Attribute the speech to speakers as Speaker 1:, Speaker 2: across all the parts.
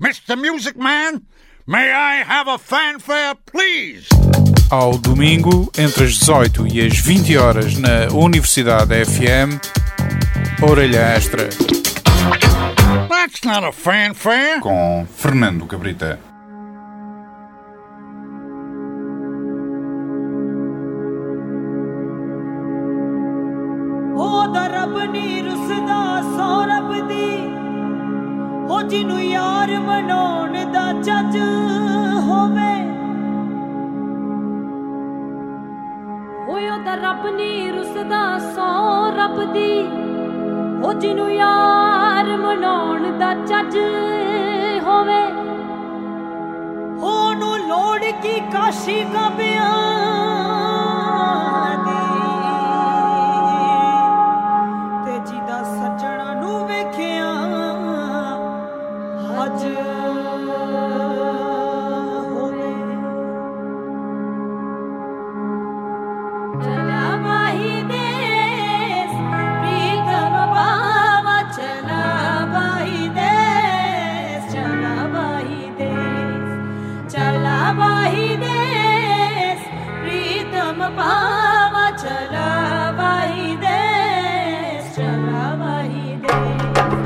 Speaker 1: Mr. Music Man, may I have a fanfare, please?
Speaker 2: Ao domingo, entre as 18 e as 20 horas na Universidade FM, Orelha Extra.
Speaker 1: That's not a fanfare.
Speaker 2: Com Fernando Cabrita.
Speaker 3: ਜਿਹਨੂੰ ਯਾਰ ਬਣਾਉਣ ਦਾ ਚੱਜ ਹੋਵੇ ਓਏ ਉਹਦਾ ਰੱਬ ਨੀ ਰੁੱਸਦਾ ਸੌ ਰੱਬ ਦੀ ਉਹ ਜਿਹਨੂੰ ਯਾਰ ਬਣਾਉਣ ਦਾ ਚੱਜ ਹੋਵੇ ਉਹਨੂੰ ਲੋੜ ਕੀ ਕਾਸ਼ੀ ਕਾਬਿਆਂ ਦੀ ਤੇ ਜਿਹਦਾ ਸੱਜਣਾ ਨੂੰ ਵੇਖਿਆ ਅੱਜ ਹੋਵੇ ਚਲਾ ਬਾਈ ਦੇਸ ਪ੍ਰੀਤਮ ਬਾਵਾ ਚਲਾ ਬਾਈ ਦੇਸ ਚਲਾ ਬਾਈ ਦੇਸ ਚਲਾ ਬਾਈ ਦੇਸ ਪ੍ਰੀਤਮ ਬਾਵਾ ਚਲਾ ਬਾਈ ਦੇਸ ਚਲਾ ਬਾਈ ਦੇਸ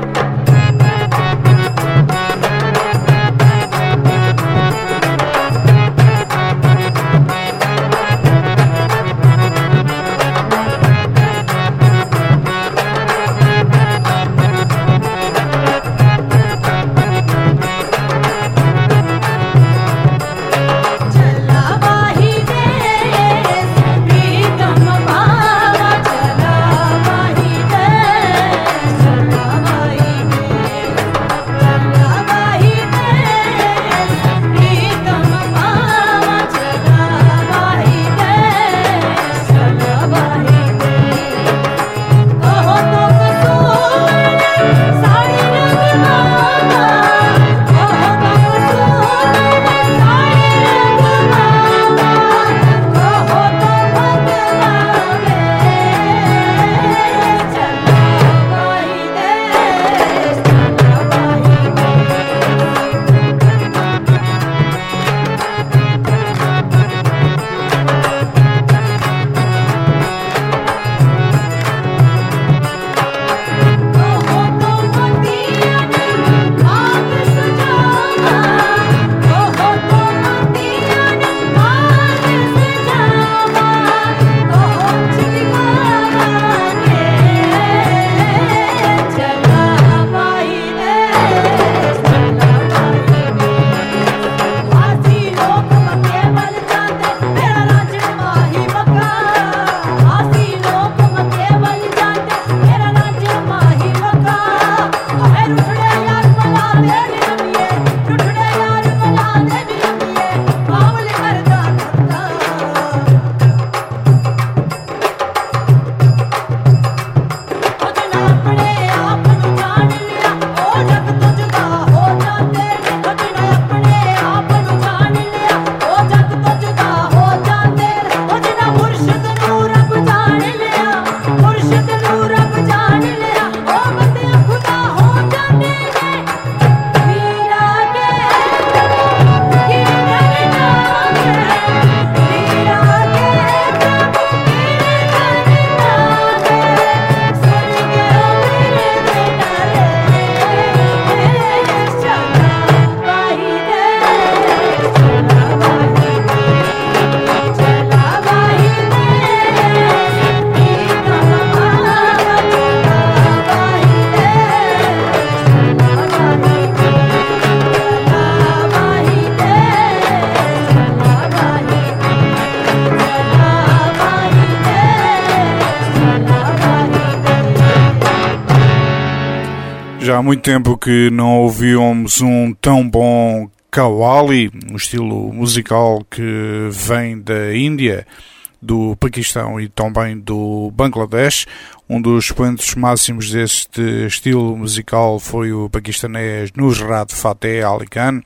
Speaker 2: Já há muito tempo que não ouvíamos um tão bom Qawwali, um estilo musical que vem da Índia, do Paquistão e também do Bangladesh. Um dos expoentes máximos deste estilo musical foi o paquistanês Nusrat Fateh Ali Khan,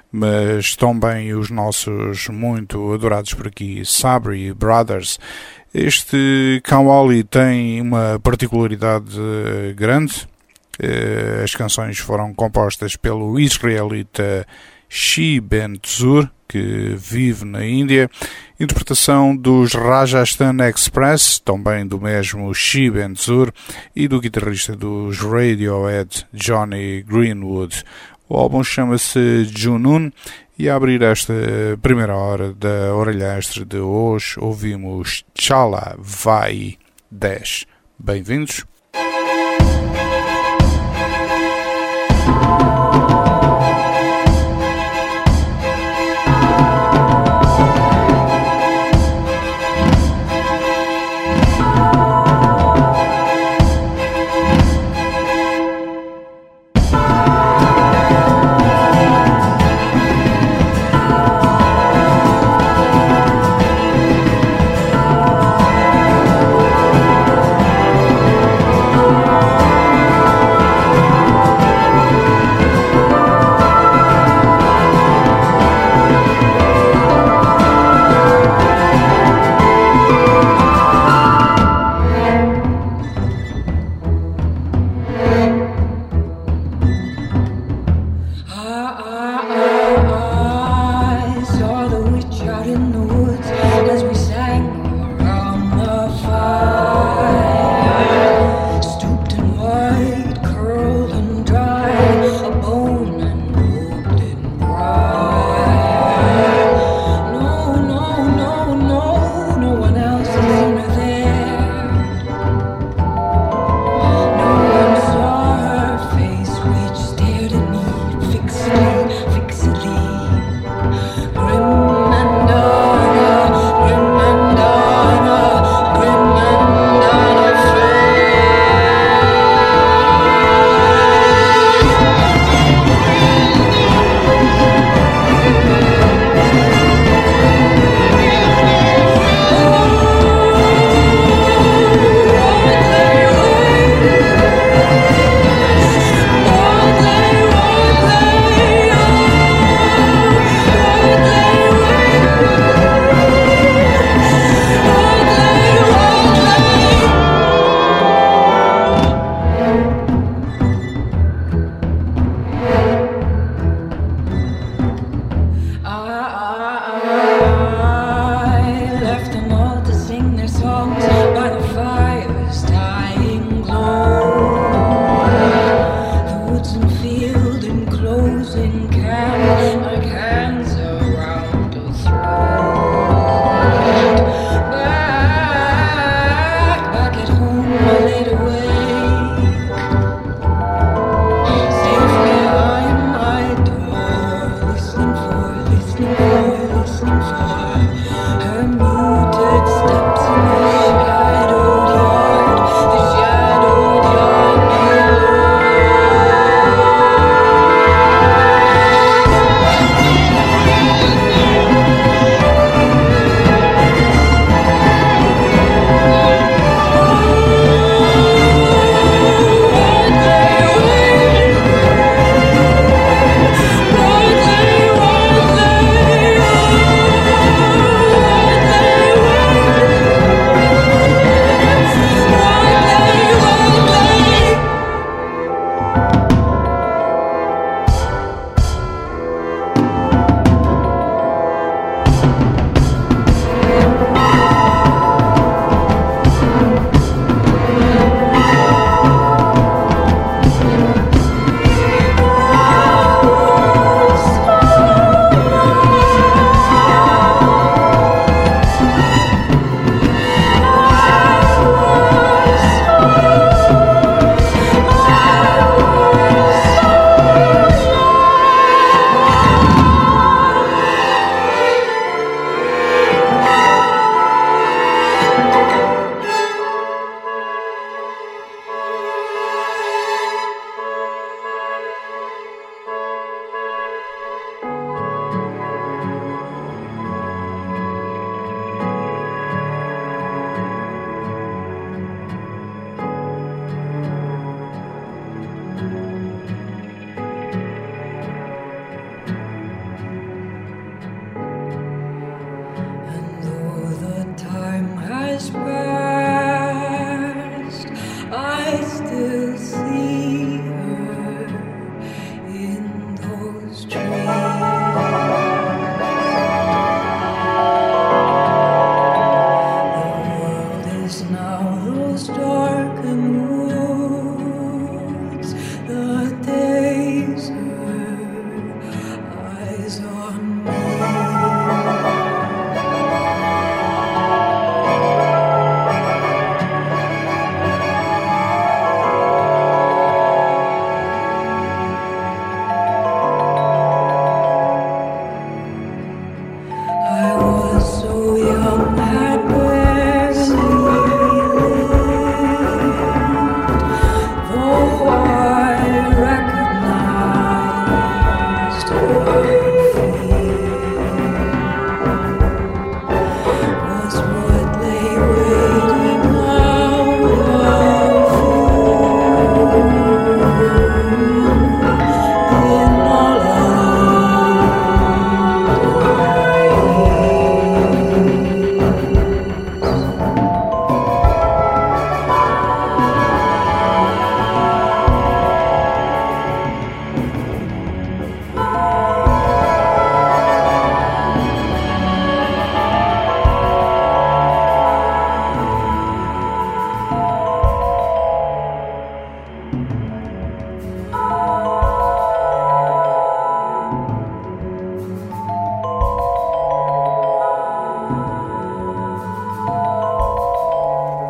Speaker 2: mas também os nossos muito adorados por aqui Sabri Brothers. Este Qawwali tem uma particularidade grande. As canções foram compostas pelo israelita Shi Ben Tzur, que vive na Índia. Interpretação dos Rajasthan Express, também do mesmo Shi Ben Tzur, e do guitarrista dos Radiohead, Johnny Greenwood. O álbum chama-se Junun e a abrir esta primeira hora da Orelha Extra de hoje ouvimos Chala Vai 10. Bem-vindos.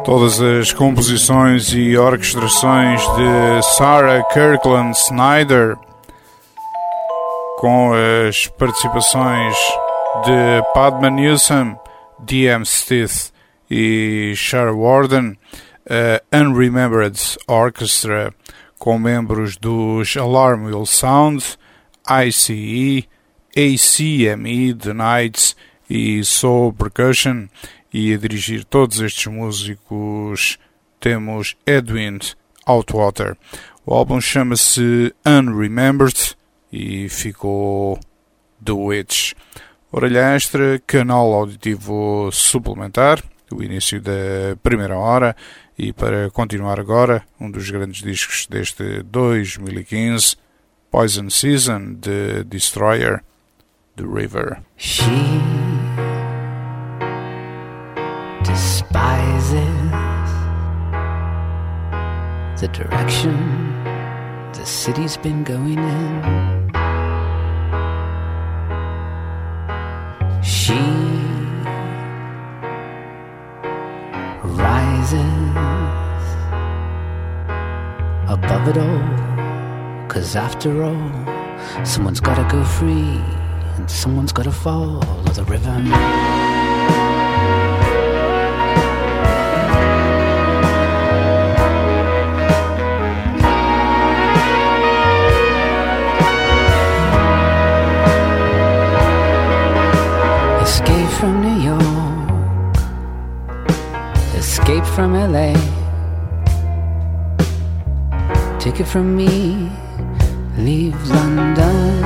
Speaker 2: Todas as composições e orquestrações de Sarah Kirkland Snyder, com as participações de Padma Newsome, D.M. Stith e Cher Warden, a Unremembered Orchestra, com membros dos Alarm Will Sound, ICE, ACME, The Knights e Soul Percussion. E a dirigir todos estes músicos temos Edwin Outwater. O álbum chama-se Unremembered e ficou The Witch. Orelha extra, canal auditivo suplementar, o início da primeira hora. E para continuar agora, um dos grandes discos deste 2015, Poison Season, de Destroyer, The River.
Speaker 4: Despises the direction the city's been going in. She rises above it all, 'cause after all, someone's gotta go free and someone's gotta follow the river. Escape from New York, escape from LA. Take it from me, leave London.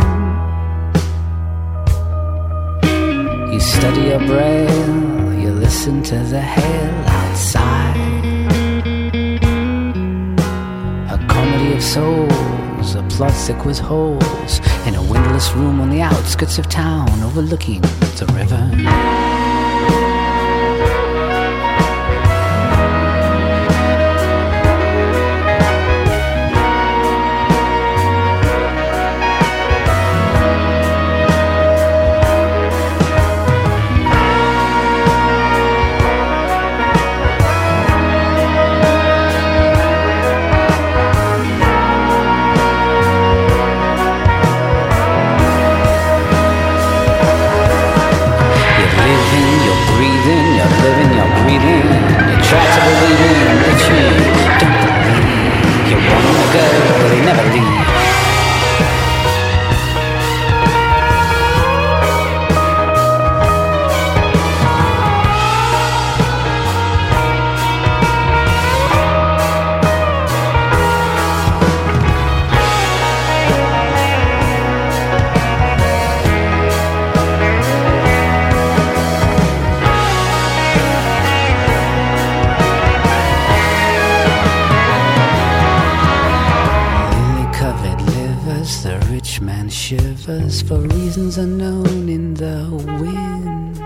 Speaker 4: You study your braille, you listen to the hail outside. A comedy of souls, a plot thick with holes, in a windowless room on the outskirts of town, overlooking the river. For reasons unknown in the wind.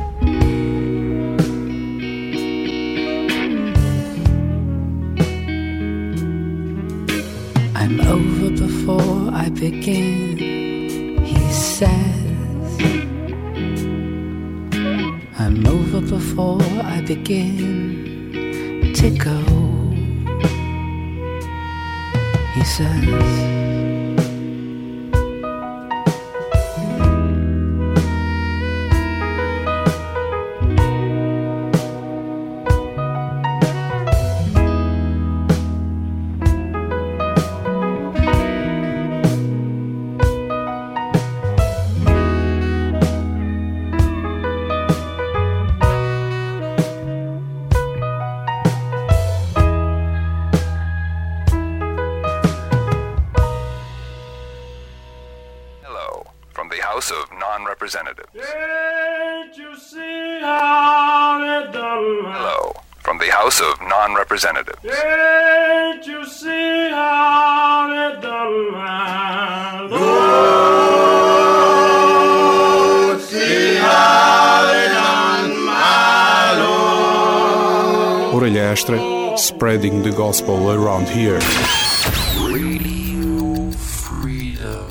Speaker 4: I'm over before I begin, he says. I'm over before I begin to go, he says.
Speaker 5: Representatives.
Speaker 3: Can't you see how it done?
Speaker 5: Hello, from the House of Non-Representatives.
Speaker 3: Can't you see how it done?
Speaker 1: Go see how it done, my Lord.
Speaker 2: Orelha extra, spreading the gospel around here.
Speaker 5: Radio Freedom.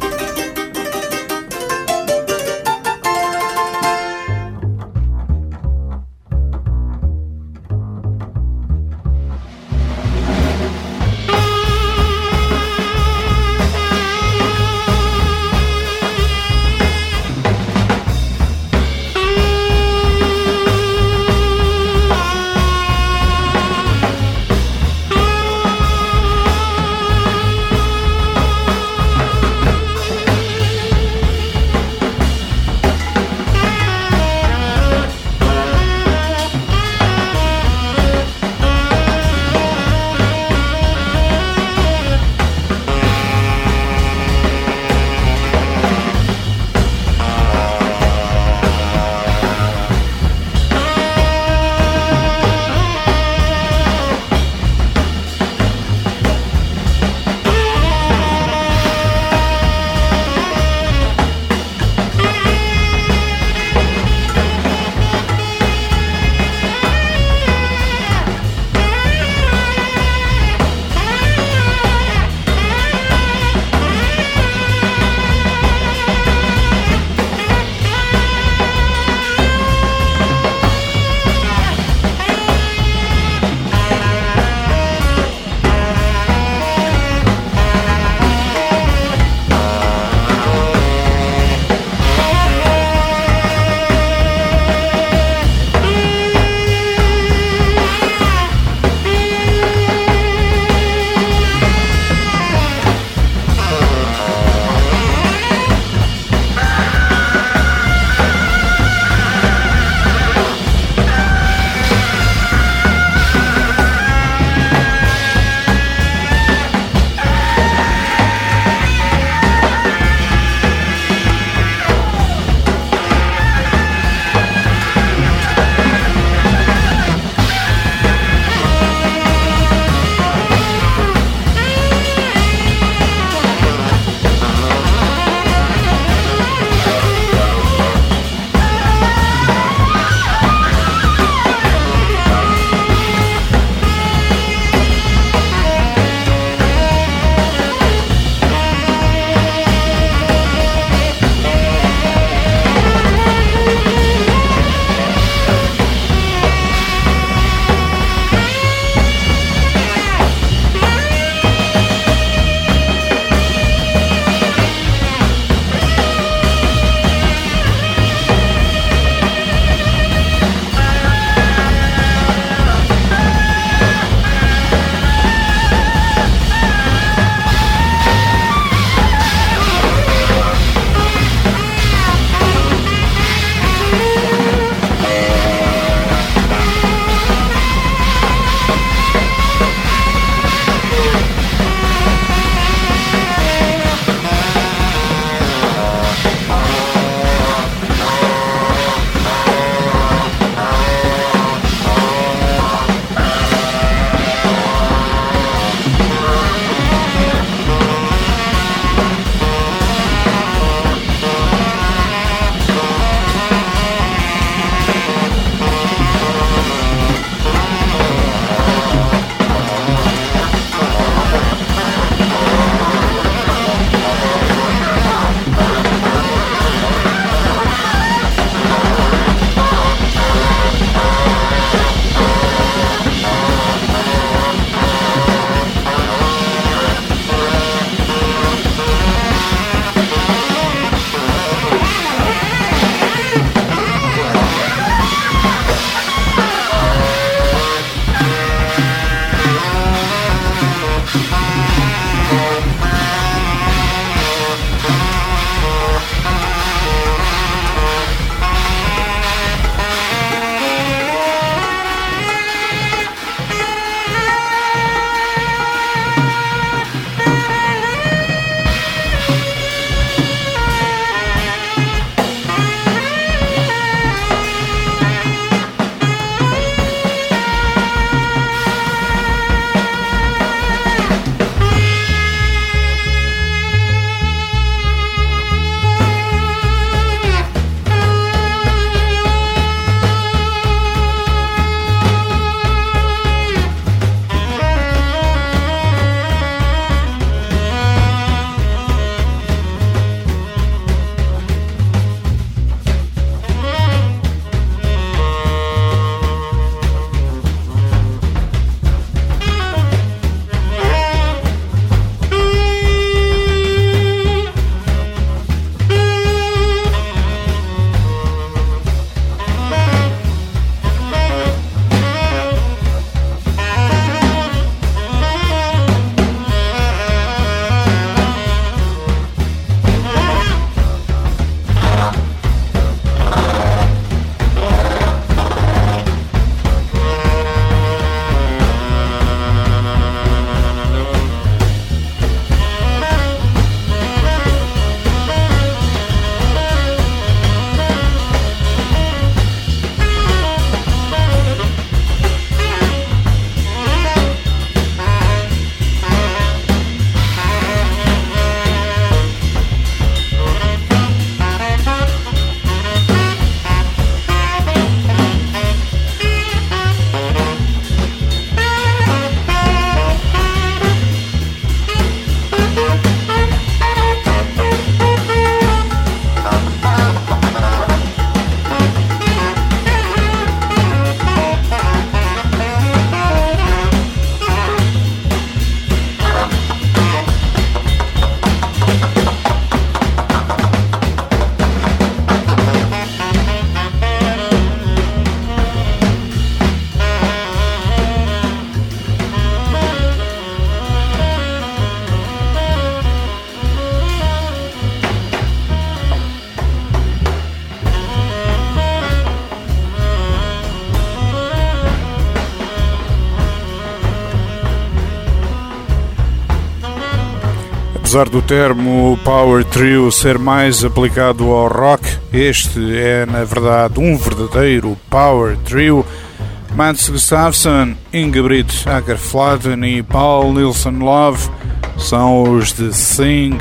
Speaker 2: Apesar do termo Power Trio ser mais aplicado ao rock, este é na verdade um verdadeiro Power Trio. Mats Gustafsson, Ingebrigt Akerflaten e Paul Nilsson Love são os de Thing.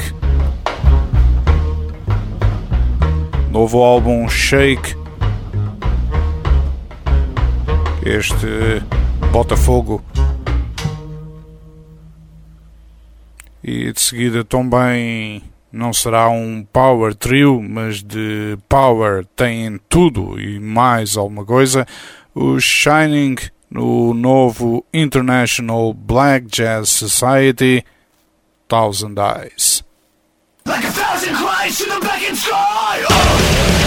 Speaker 2: Novo álbum Shake. Este Botafogo. E de seguida também não será um Power Trio, mas de Power tem tudo e mais alguma coisa. O Shining no novo International Black Jazz Society, Thousand Eyes.
Speaker 6: Like a thousand cries to the blackened sky.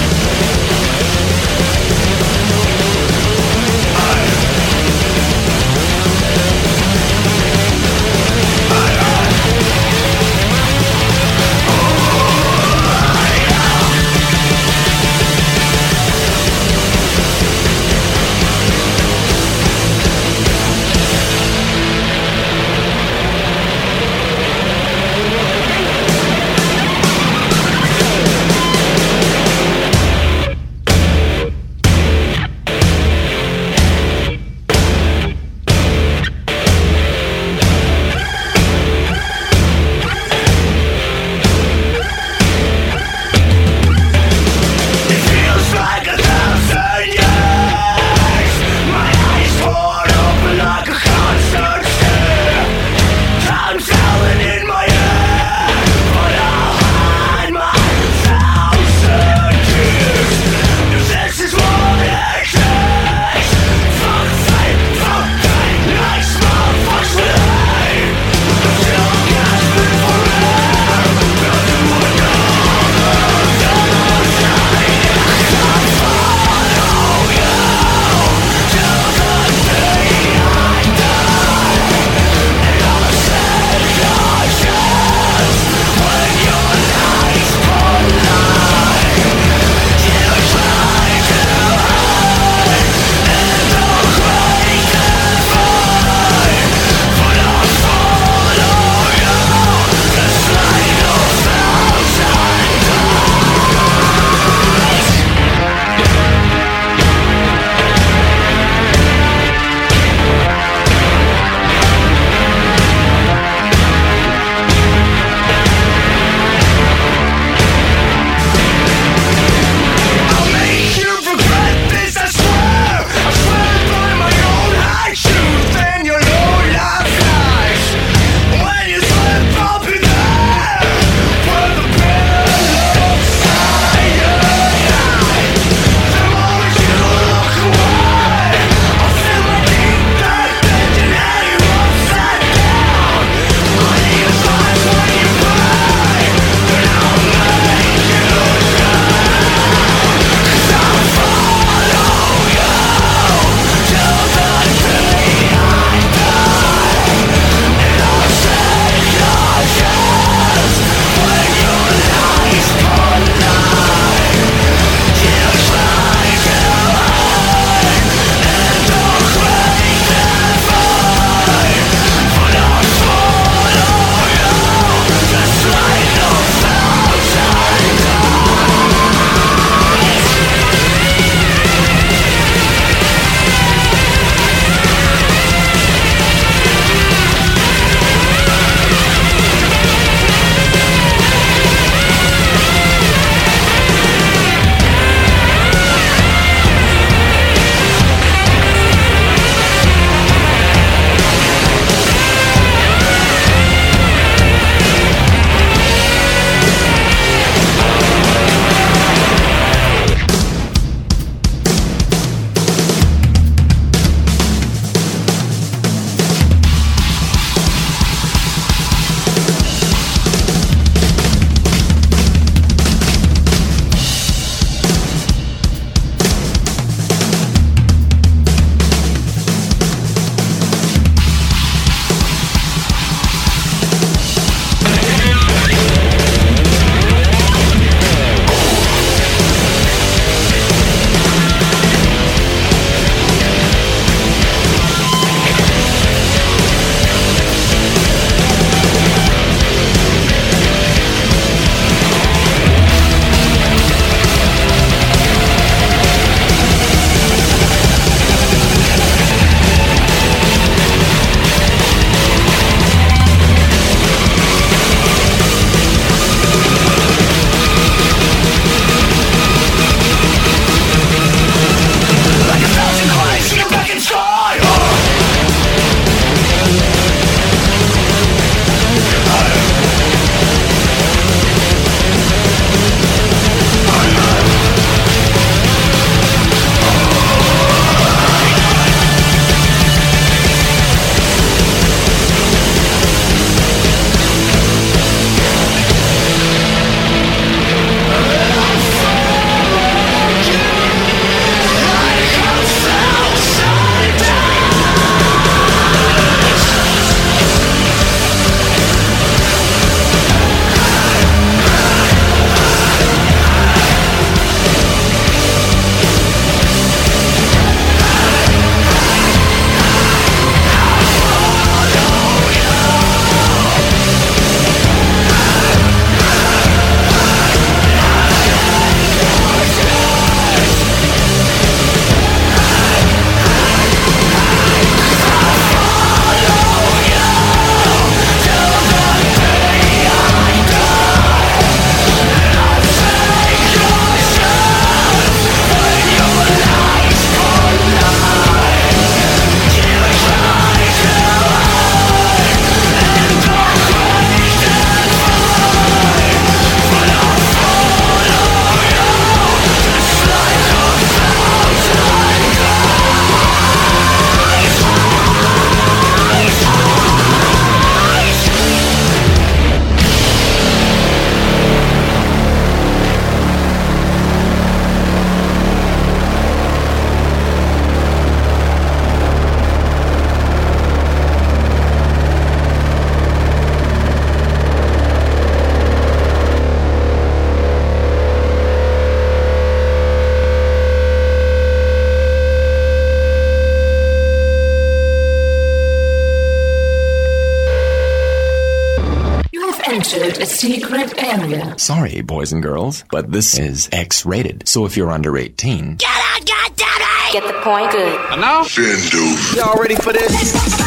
Speaker 7: entered a secret area.
Speaker 8: Sorry, boys and girls, but this is X-rated. So if you're under 18...
Speaker 7: Get out, goddammit! Get the point? Good.
Speaker 1: And now?
Speaker 8: Y'all ready for this?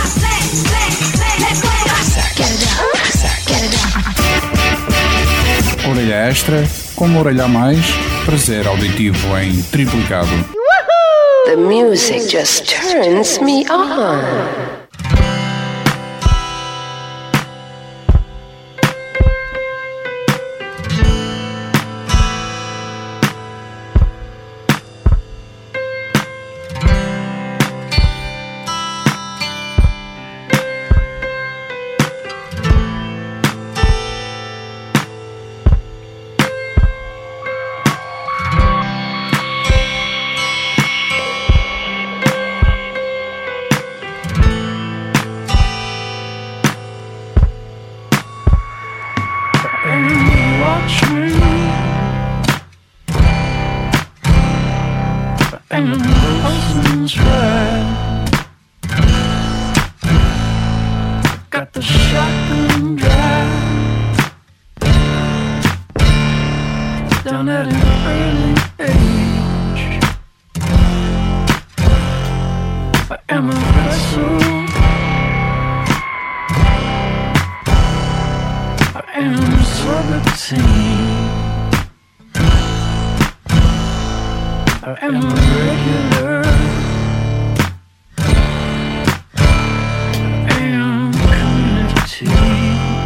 Speaker 7: Get it down. Get it down.
Speaker 9: Orelha extra, como orelha a mais, prazer auditivo em triplicado.
Speaker 7: The music just turns me on.
Speaker 3: Got the shotgun drive down at an early age. I am a vessel. I am 17. I am a regular. I am community.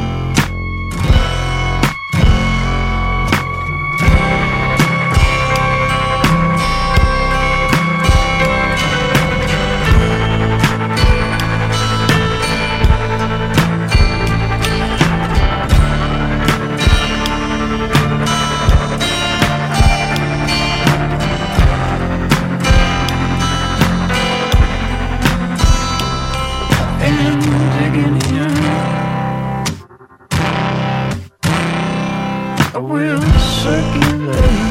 Speaker 3: I will circulate.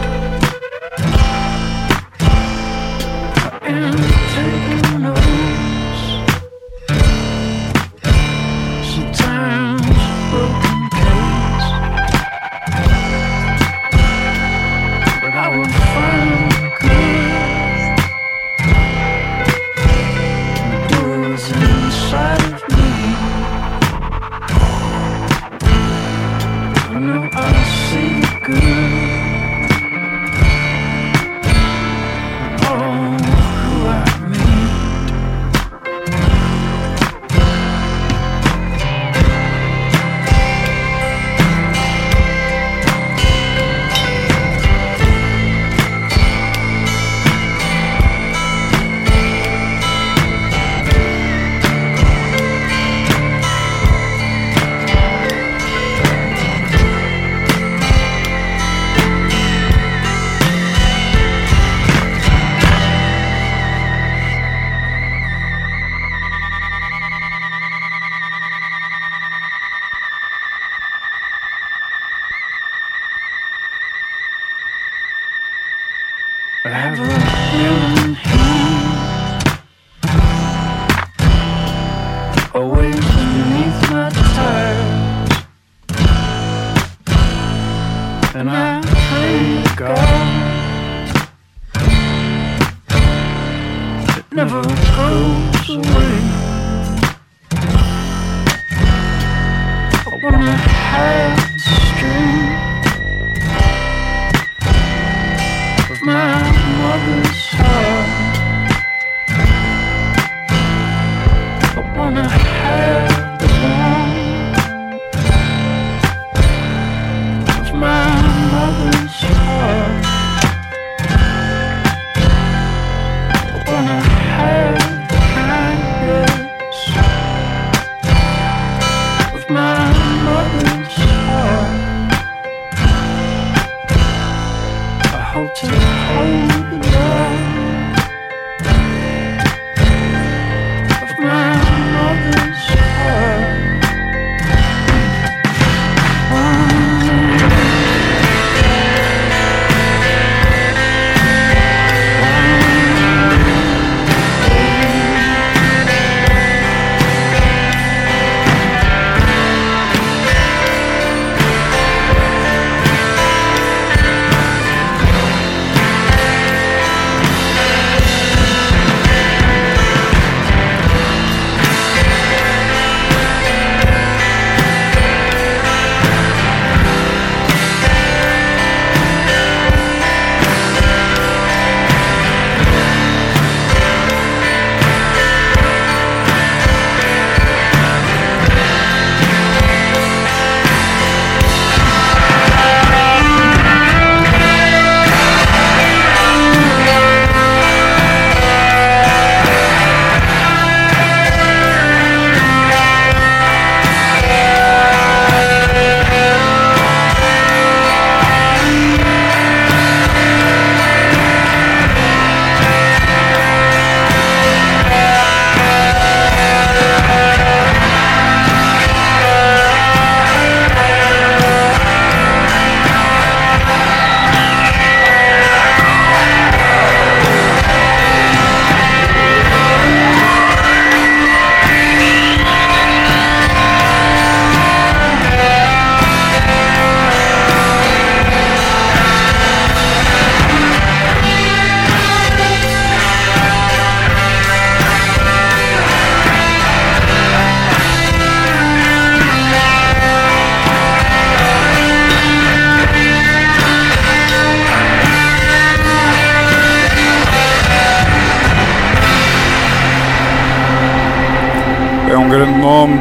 Speaker 3: I am taking notes. Sometimes broken case, but I will find good. The doors inside of me. I know I see the good. Oh, who I meet. I have a feeling here, always beneath my tires, and I pray to God it never goes away. I wanna have the strength of my mother's heart. I wanna have the warmth of my mother's heart. I wanna have the kindness of my mother's heart. I hope to hold the love of my mother's heart.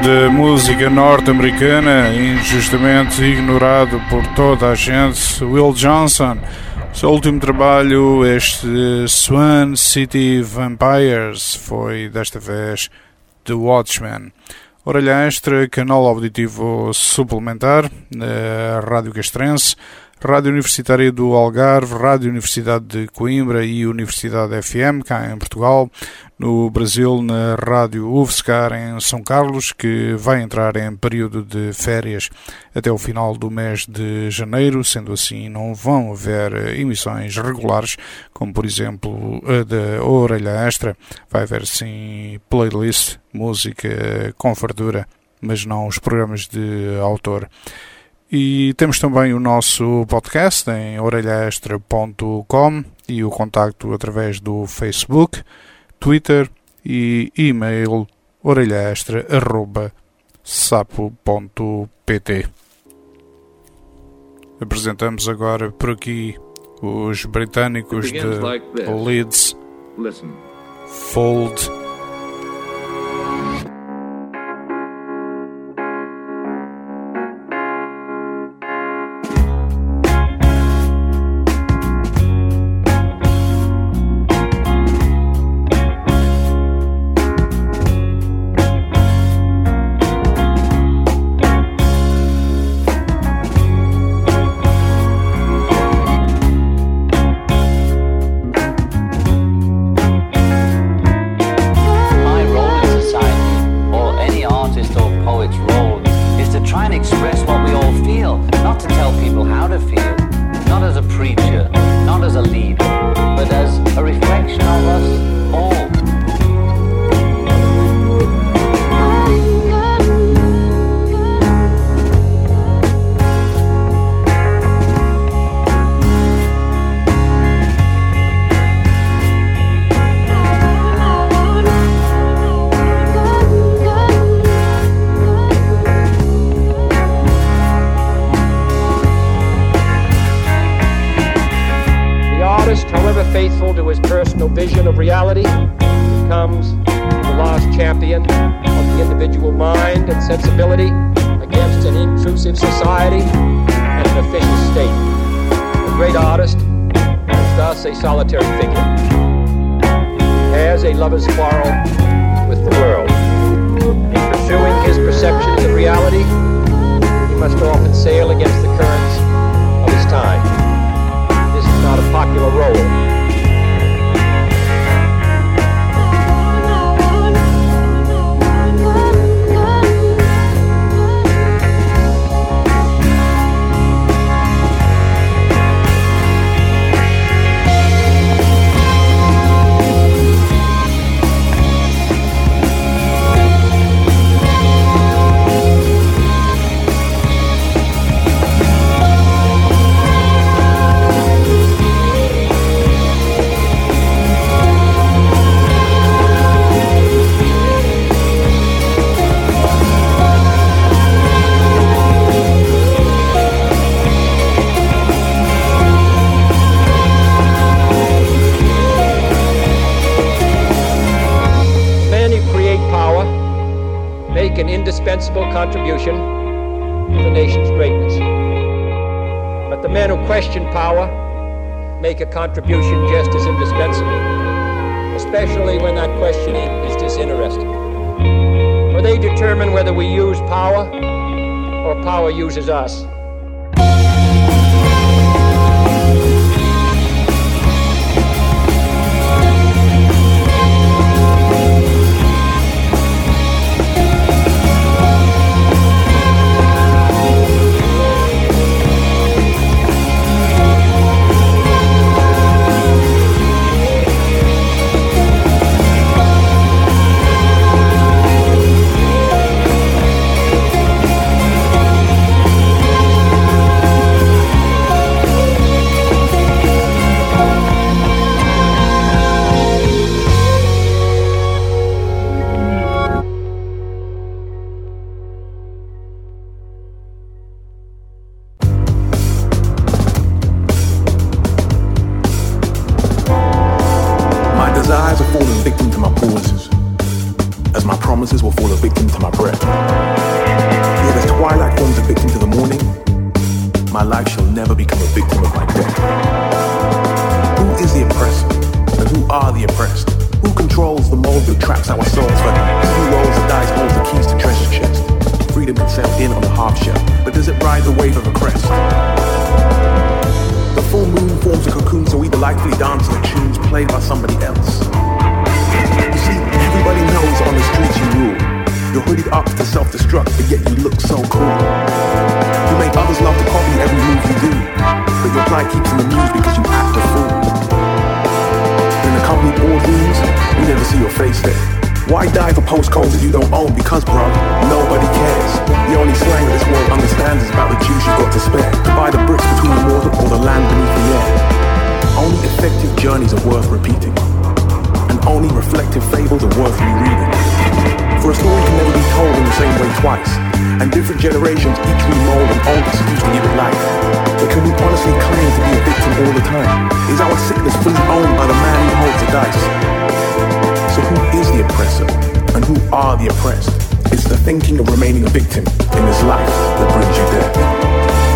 Speaker 2: da música norte-americana, injustamente ignorado por toda a gente, Will Johnson. Seu último trabalho, este Swan City Vampires, foi desta vez The Watchmen. Orelha Extra, canal auditivo suplementar, na Rádio Castrense, Rádio Universitária do Algarve, Rádio Universidade de Coimbra e Universidade FM, cá em Portugal. No Brasil, na Rádio UFSCar em São Carlos, que vai entrar em período de férias até o final do mês de janeiro. Sendo assim, não vão haver emissões regulares, como por exemplo a da Orelha Extra. Vai haver sim playlist, música com fartura, mas não os programas de autor. E temos também o nosso podcast em orelhaextra.com e o contacto através do Facebook, Twitter e e-mail orelhaextra@sapo.pt. Apresentamos agora por aqui os britânicos de Leeds, Fold.
Speaker 10: Contribution to the nation's greatness. But the men who question power make a contribution just as indispensable, especially when that questioning is disinterested. For they determine whether we use power or power uses us.
Speaker 11: promises will fall a victim to my breath. Yet as twilight forms a victim to the morning, my life shall never become a victim of my death. Who is the oppressor? And who are the oppressed? Who controls the mold that traps our souls? For who rolls the dice holds the keys to treasure chest? Freedom can sail in on the half shell, but does it ride the wave of a crest? The full moon forms a cocoon, so we delightfully dance to the tunes played by somebody else. You see, everybody knows on the streets you rule. You're hooded up to self-destruct, but yet you look so cool. You make others love to copy every move you do, but your pride keeps them amused because you act a fool. In the company boardrooms, we never see your face there. Why die for postcodes that you don't own? Because, bro, nobody cares. The only slang that this world understands is about the juice you've got to spare, to buy the bricks between the water or the land beneath the air. Only effective journeys are worth repeating, and only reflective fables are worth rereading. For a story can never be told in the same way twice, and different generations each remold an old excuse to give it life. But can we honestly claim to be a victim all the time? Is our sickness fully owned by the man who holds the dice? So who is the oppressor, and who are the oppressed? It's the thinking of remaining a victim in this life that brings you death.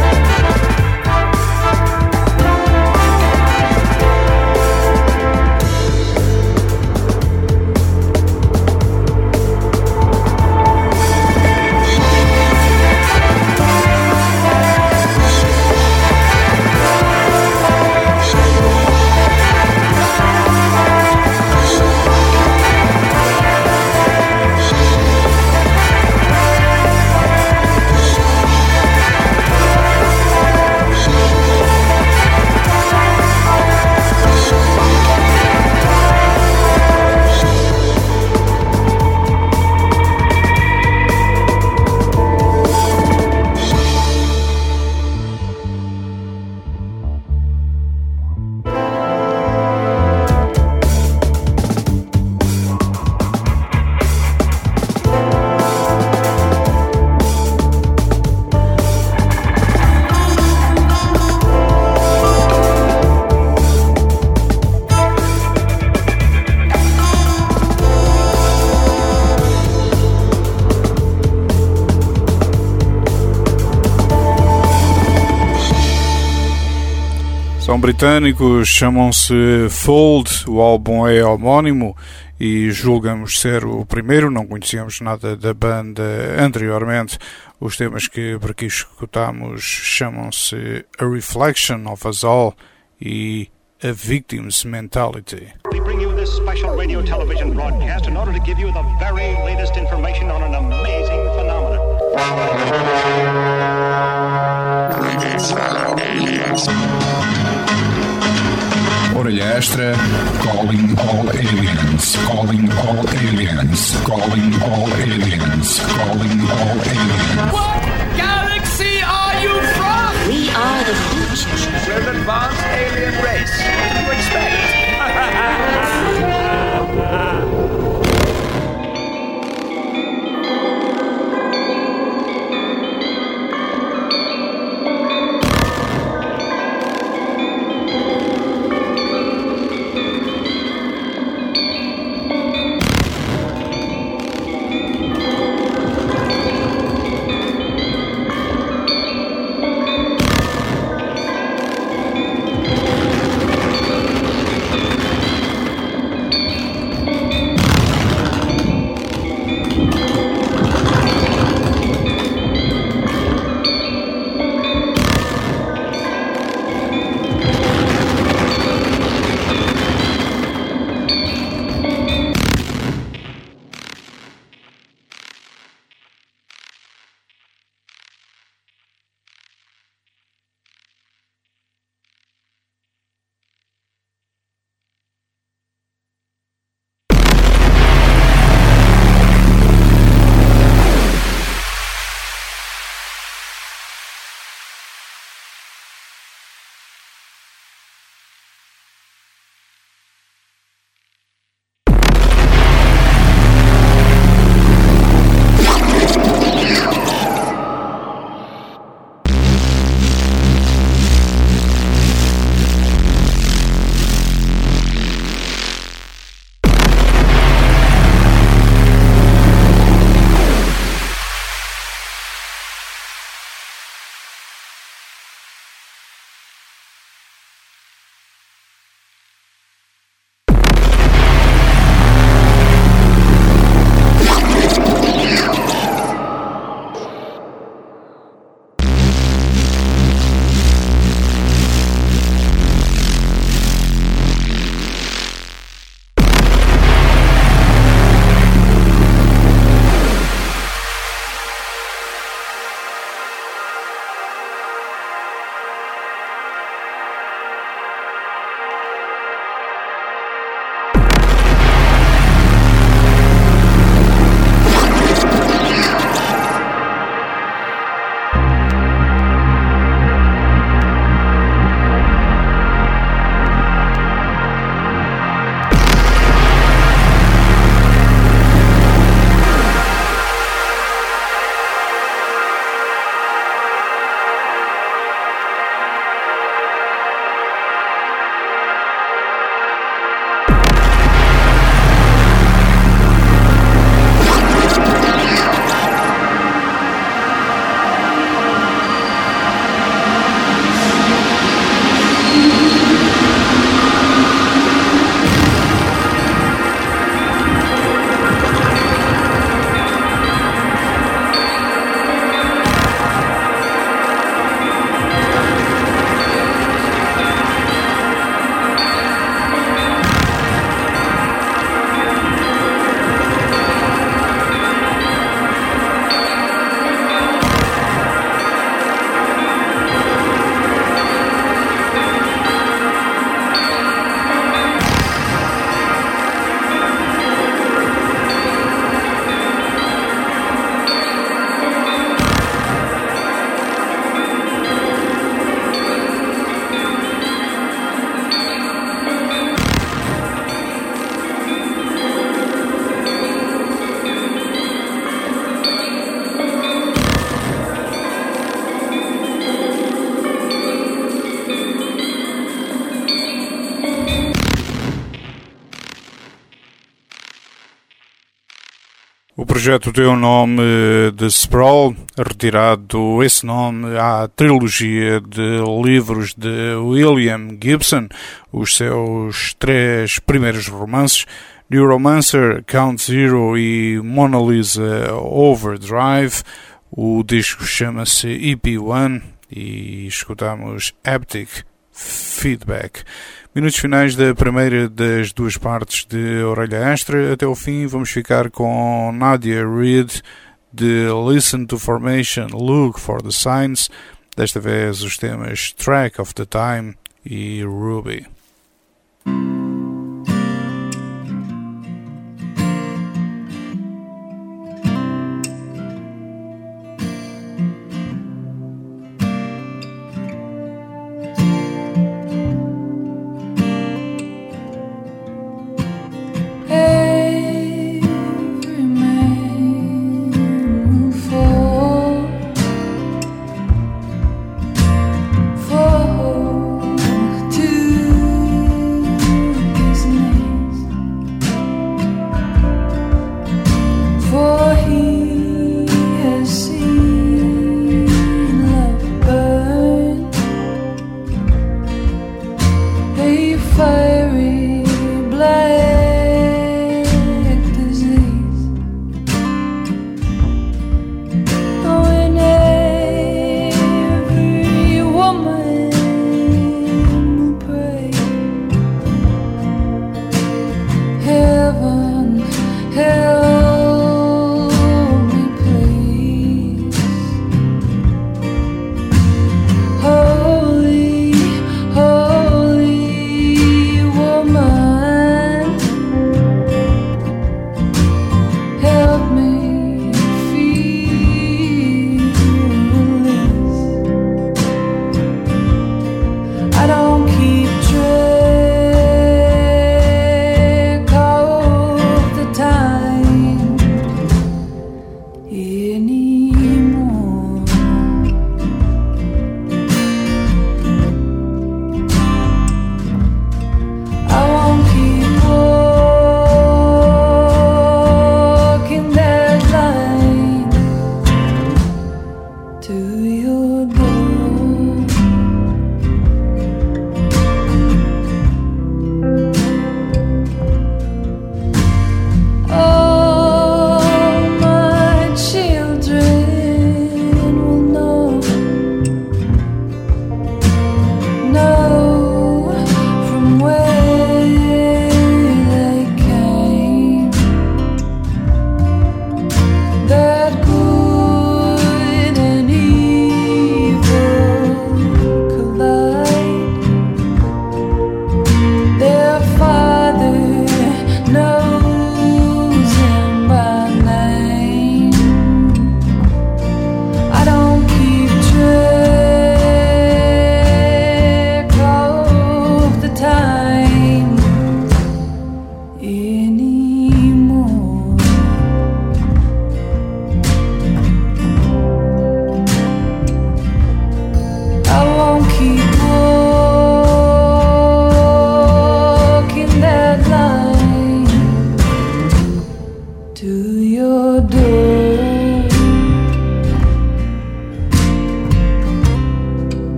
Speaker 2: São britânicos, chamam-se Fold, o álbum é homónimo e julgamos ser o primeiro, não conhecíamos nada da banda anteriormente. Os temas que por aqui escutamos chamam-se A Reflection of Us All e A Victim's Mentality.
Speaker 12: We bring you this special radio television broadcast in order to give you the very latest information on an amazing phenomenon.
Speaker 9: Orelha extra, calling all aliens, calling all aliens, calling all aliens, calling all aliens.
Speaker 6: What galaxy are you from?
Speaker 13: We are the future.
Speaker 6: We're an advanced alien race. What do you expect?
Speaker 2: O projeto deu o nome de Sprawl, retirado esse nome à trilogia de livros de William Gibson, os seus 3 primeiros romances, Neuromancer, Count Zero e Mona Lisa Overdrive. O disco chama-se EP1 e escutamos Haptic Feedback. Minutos finais da primeira das 2 partes de Orelha Extra. Até o fim vamos ficar com Nadia Reid de Listen to Formation, Look for the Signs. Desta vez os temas Track of the Time e Ruby.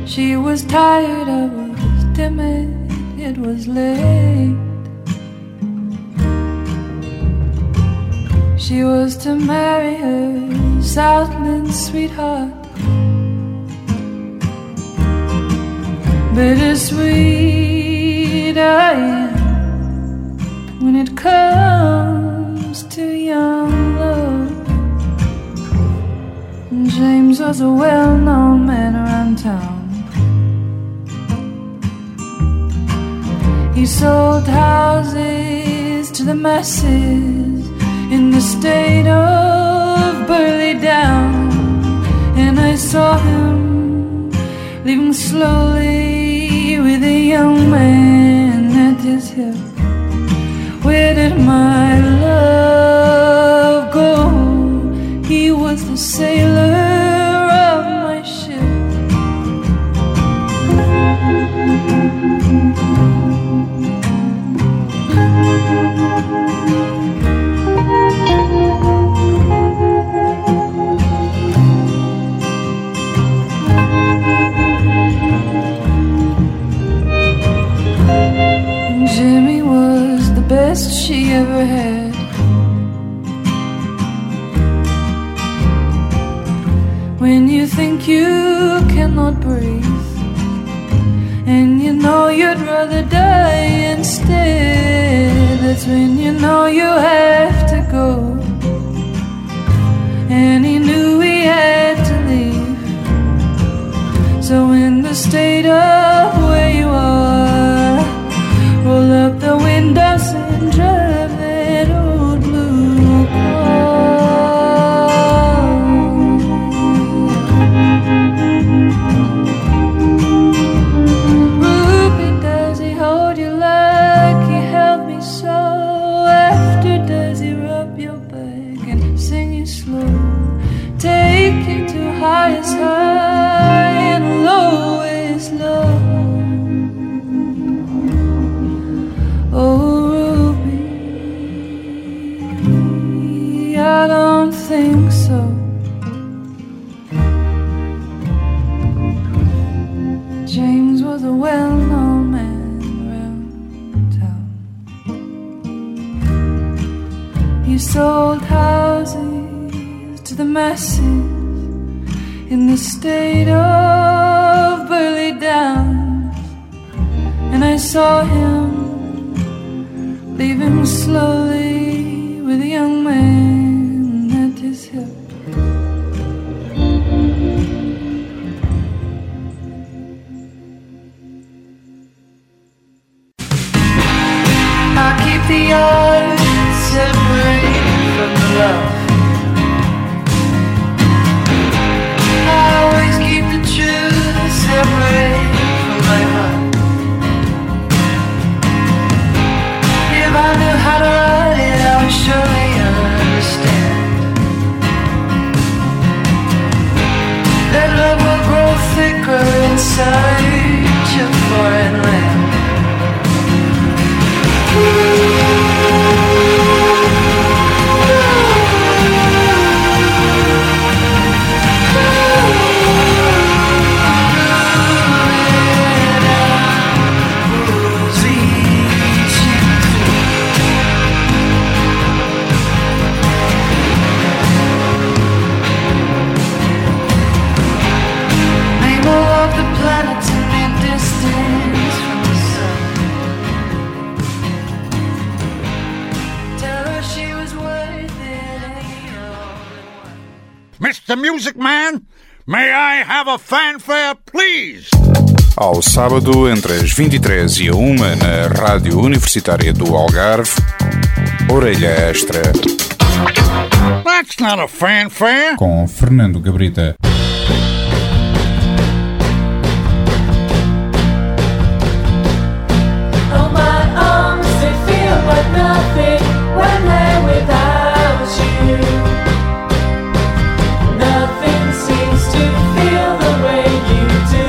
Speaker 14: She was tired, I was timid, it was late. She was to marry her Southland sweetheart. Bittersweet I am when it comes to young love. James was a well-known man around town. He sold houses to the masses in the state of Burley Down. And I saw him leaving slowly with a young man at his hip. Where did my love go? He was the sailor of my ship. Jimmy was the best she ever had. When you think you cannot breathe, and you know you'd rather die instead, that's when you know you have to go. And he knew he had to leave. So in the state of where you are, roll up the windows and drive that old blue car. Ruby, does he hold you like he held me so? After, does he rub your back and sing you slow? Take you to highest high and lowest low. Oh, Ruby, I don't think so. James was a well-known man around town. He sold houses to the masses in the state of Burley Down. And I saw him leaving slowly with a young man at his hip. I keep the art separate from the love. I always keep the truth separate from my heart. If I knew how to write it, I would surely understand that love will grow thicker inside your foreign land.
Speaker 1: Mr. Music Man, may I have a fanfare, please?
Speaker 2: Ao sábado, entre as 23 e a 1 na Rádio Universitária do Algarve, Orelha Extra.
Speaker 1: That's not a fanfare.
Speaker 9: Com Fernando Gabrita.
Speaker 15: Oh, my arms, they feel like nothing when they're without you. Nothing seems to feel the way you do.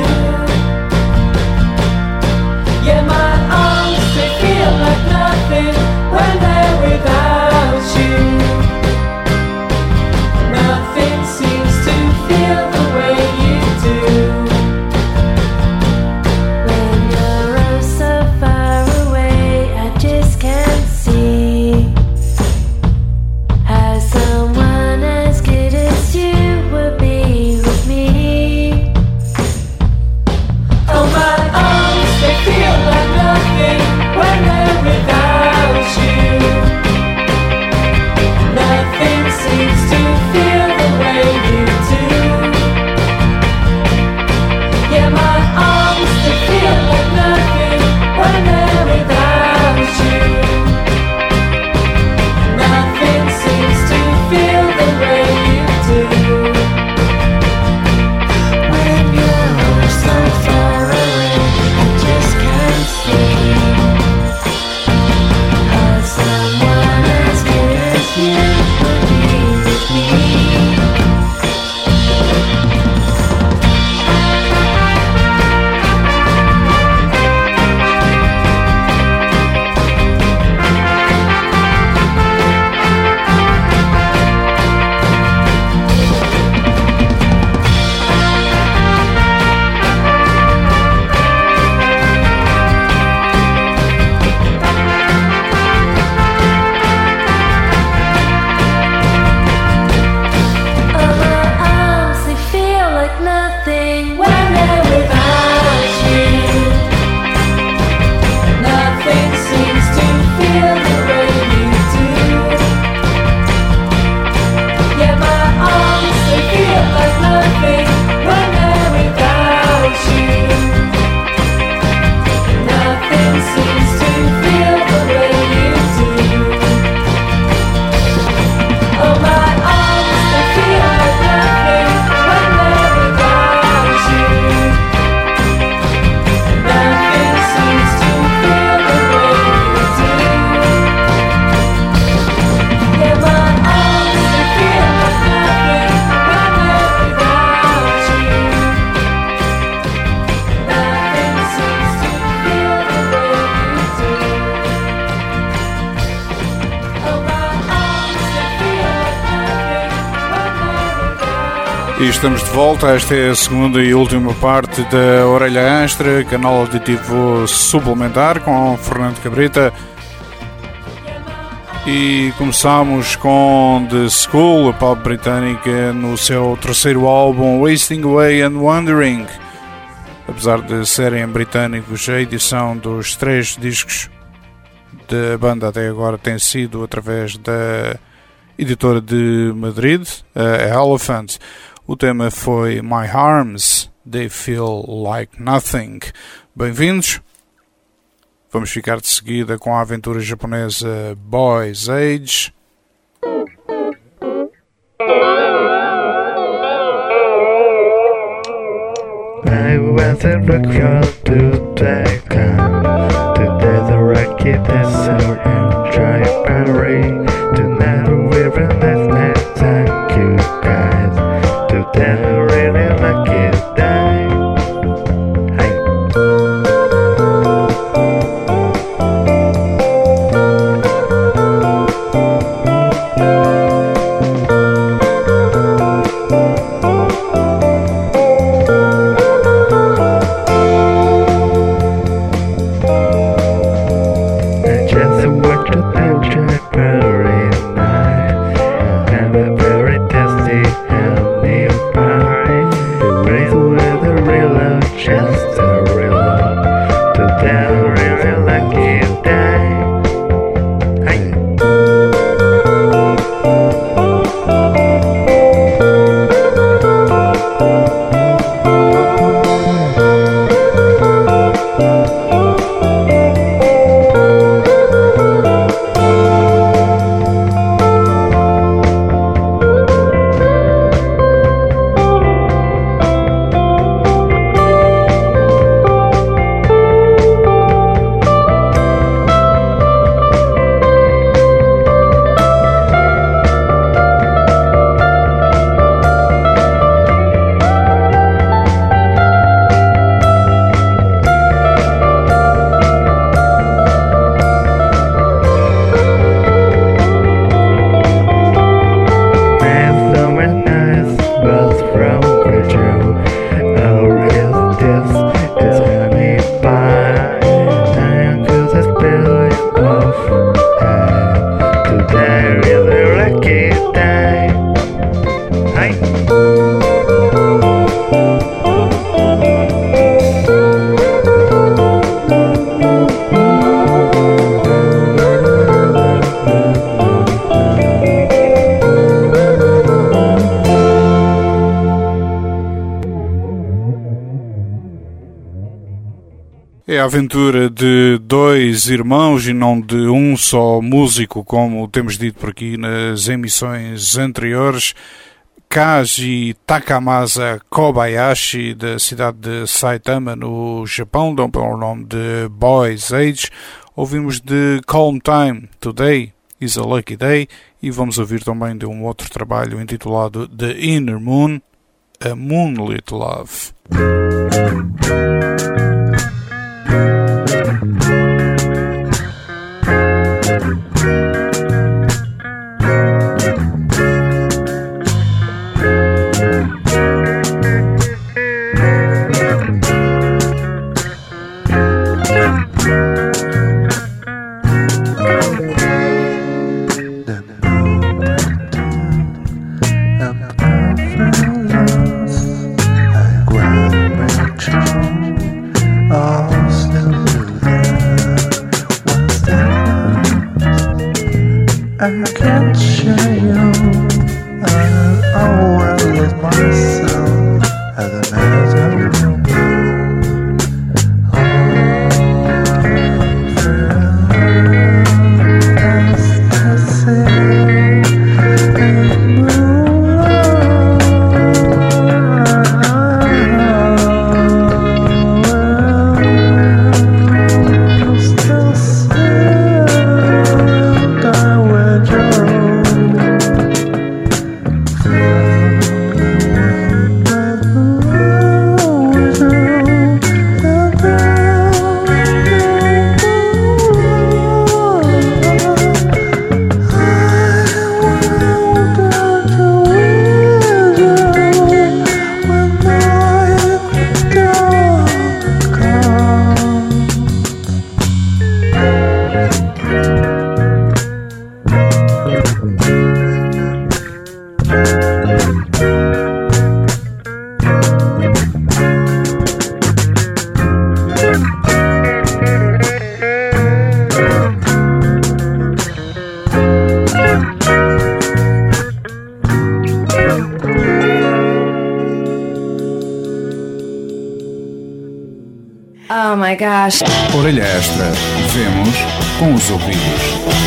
Speaker 15: Yeah, my arms, they feel like nothing when they're without you. Nothing seems to feel the way you do.
Speaker 2: E estamos de volta. Esta é a segunda e última parte da Orelha Extra, canal auditivo suplementar, com Fernando Cabrita. E começamos com The School, a pop britânica, no seu terceiro álbum Wasting Away and Wandering. Apesar de serem britânicos, a edição dos 3 discos da banda até agora tem sido através da editora de Madrid, a Elephant. O tema foi My Arms, They Feel Like Nothing. Bem-vindos. Vamos ficar de seguida com a aventura japonesa Boy's Age.
Speaker 16: I went and looked to the car. Today the rocky desert and dry berry. Tonight we're in this night. Thank you guys. Today I really lucky day.
Speaker 2: É a aventura de 2 irmãos e não de um só músico, como temos dito por aqui nas emissões anteriores. Kaji Takamasa Kobayashi, da cidade de Saitama, no Japão, dão pelo nome de Boy's Age. Ouvimos de Calm Time, Today is a Lucky Day, e vamos ouvir também de um outro trabalho intitulado The Inner Moon, A Moonlit Love.
Speaker 16: I can't show you. I always myself as a matter of still I went
Speaker 17: Oh my gosh.
Speaker 9: Orelha extra. Vemos com os ouvidos.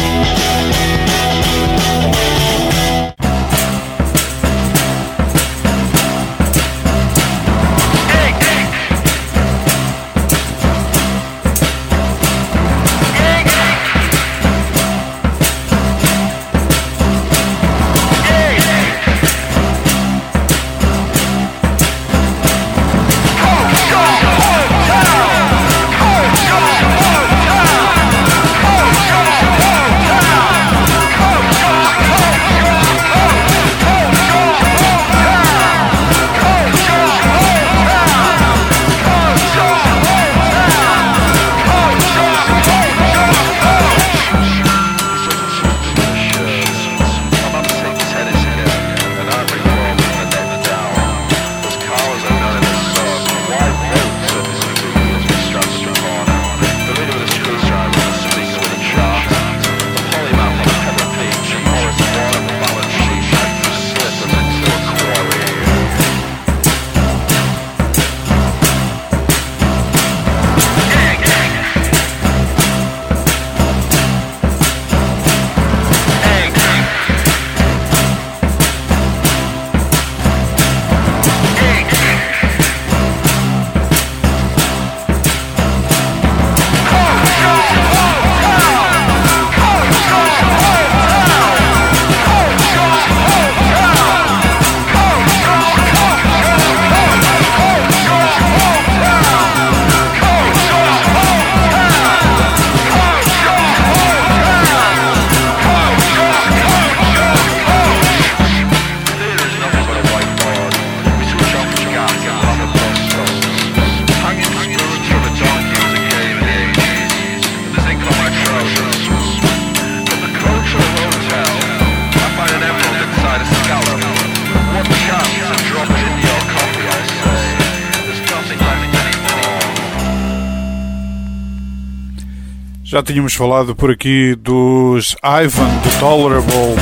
Speaker 2: Já tínhamos falado por aqui dos Ivan the Tolerable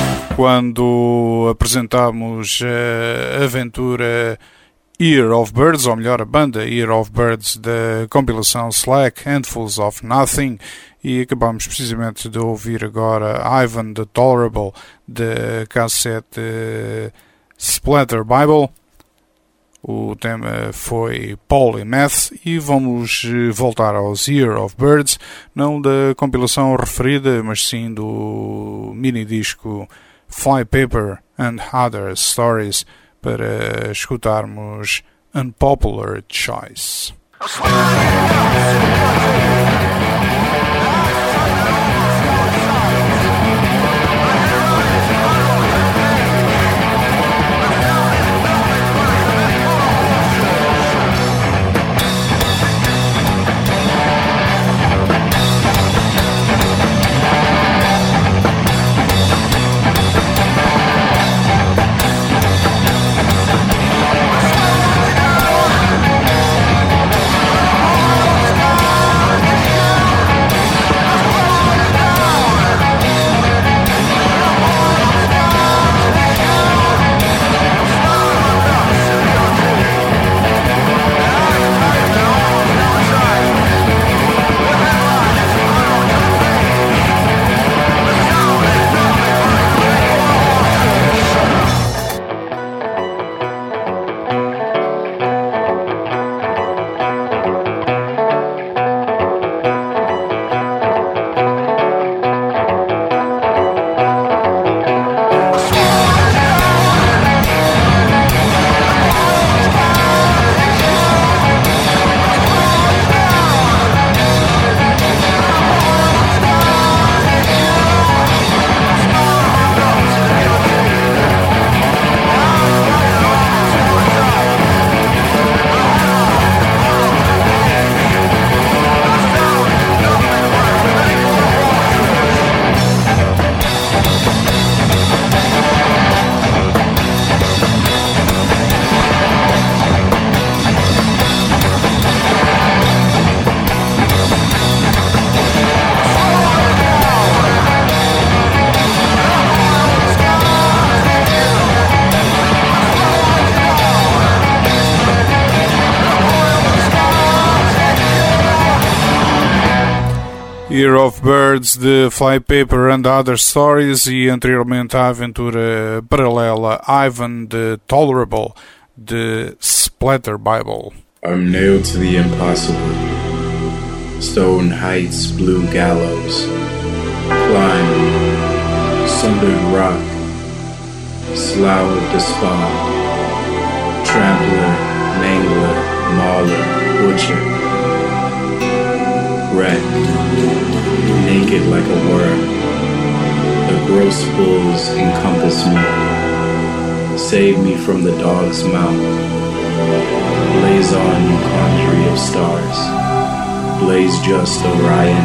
Speaker 2: quando apresentámos a aventura Ear of Birds, ou melhor, a banda Ear of Birds da compilação Slack, Handfuls of Nothing, e acabámos precisamente de ouvir agora Ivan the Tolerable da cassete Splatter Bible. O tema foi Polymath e vamos voltar aos Ear of Birds, não da compilação referida, mas sim do mini-disco Flypaper and Other Stories, para escutarmos Unpopular Choice. Year of Birds de Flypaper and Other Stories e anteriormente a aventura paralela Ivan the Tolerable de Splatter Bible.
Speaker 17: I'm nailed to the impossible. Stone heights, blue gallows. Climb, sundered rock. Slough of despond. Trampler, mangler, mauler, butcher. Wreck, naked like a worm. The gross bulls encompass me. Save me from the dog's mouth. Blaze on, you conjury of stars. Blaze just, Orion.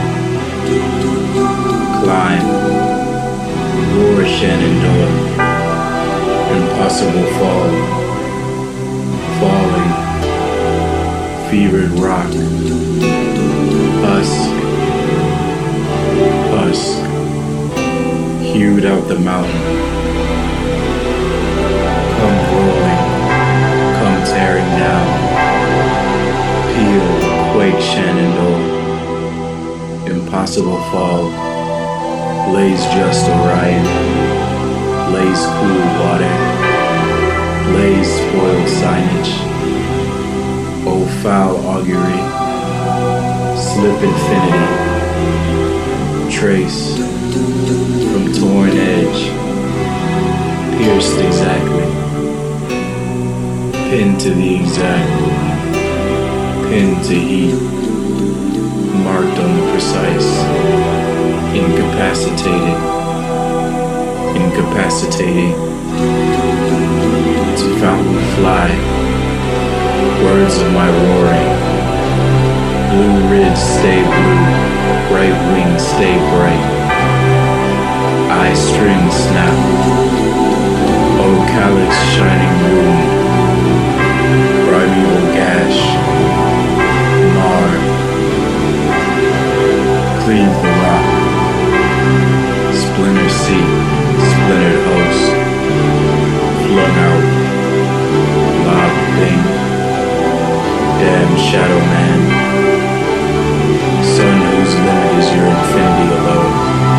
Speaker 17: Climb. Roar, Shenandoah. Impossible fall. Falling. Fevered rock. Husk. Husk. Hewed out the mountain. Come rolling. Come tearing down. Peel, quake, Shenandoah. Impossible fall. Blaze just, Orion. Blaze cool water. Blaze spoiled signage. Oh foul augury. Slip infinity. Trace. From torn edge. Pierced exactly. Pinned to the exact. Pinned to heat. Marked on the precise. Incapacitated. Incapacitating. To fountain fly. Words of my roaring. Blue ridge stay blue. Bright wings stay bright. Eye string snap. Oh calyx shining moon. Primeval gash. Mar. Cleave the rock. Splinter seat. Splintered host. Flung out. Lob thing. Damn shadow man. Sun whose limit is your infinity alone.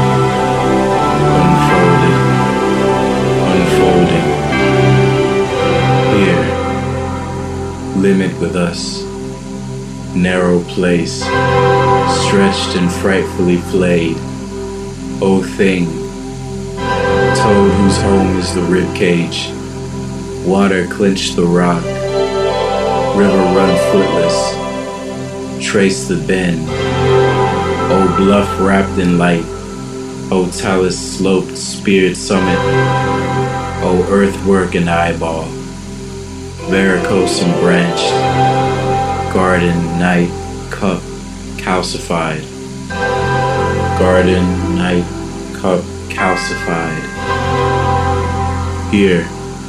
Speaker 17: Unfolded. Unfolding. Here. Limit with us. Narrow place. Stretched and frightfully flayed. O thing. Toad whose home is the ribcage. Water clinch the rock. River run footless. Trace the bend. O bluff wrapped in light. O talus sloped speared summit. O earthwork and eyeball. Varicose and branched. Garden, night, cup, calcified. Garden, night, cup, calcified. Here.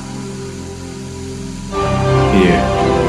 Speaker 17: Here.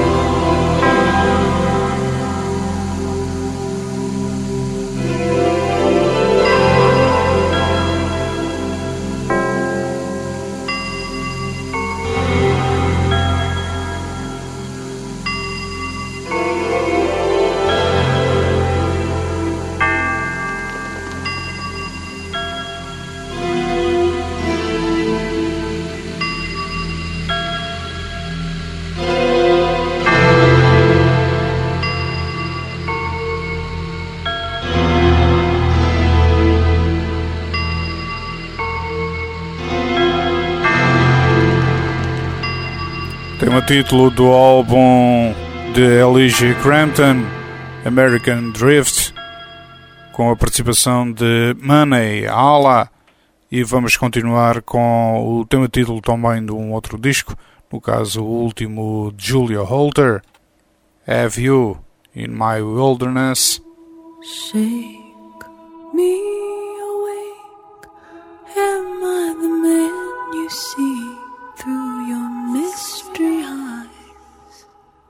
Speaker 2: Tema título do álbum de Elijah Crampton, American Drift, com a participação de Money Allah, e vamos continuar com o tema título também de um outro disco, no caso o último de Julia Holter, Have You in My Wilderness.
Speaker 14: Shake me awake, am I the man you see through your mystery eyes?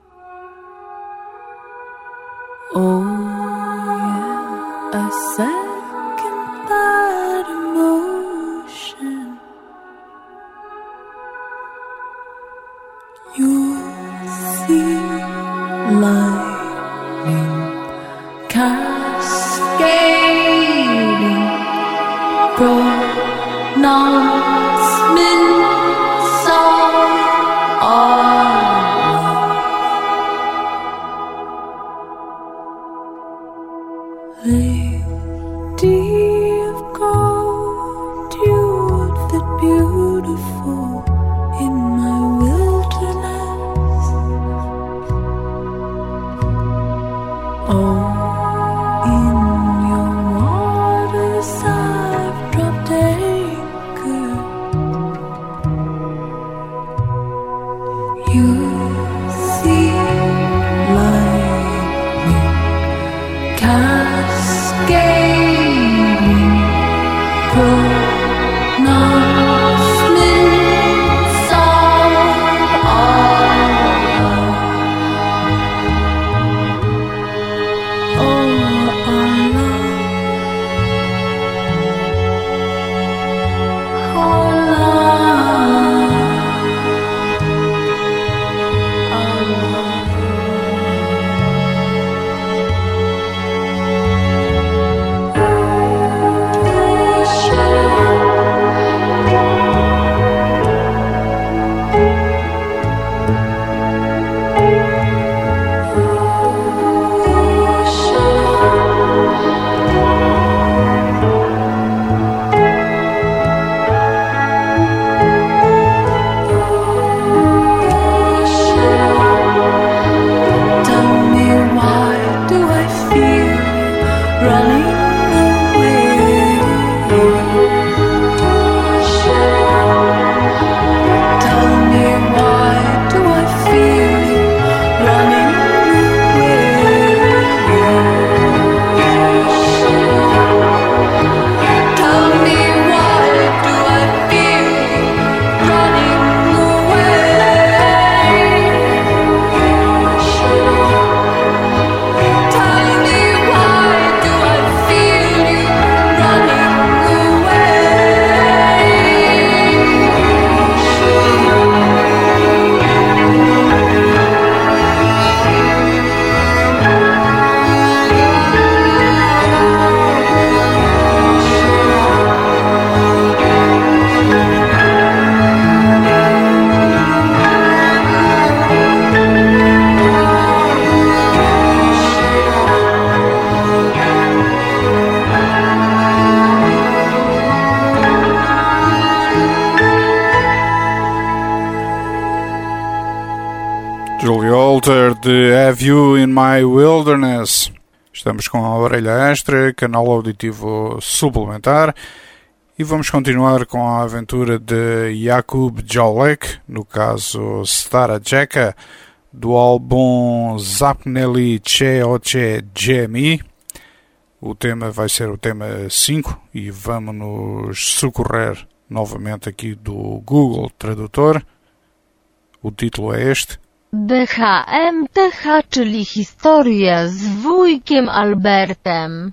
Speaker 14: Oh yeah, a second that emotion. You see lightning cascade
Speaker 2: Julie Alter de Have You in My Wilderness. Estamos com a orelha extra, canal auditivo suplementar, e vamos continuar com a aventura de Jakub Jolek, no caso Stara Jeka, do álbum Zapneli Che Oche Jemi. O tema vai ser o tema 5 e vamos nos socorrer novamente aqui do Google Tradutor. O título é este.
Speaker 18: DHMTH, czyli historia z wujkiem Albertem.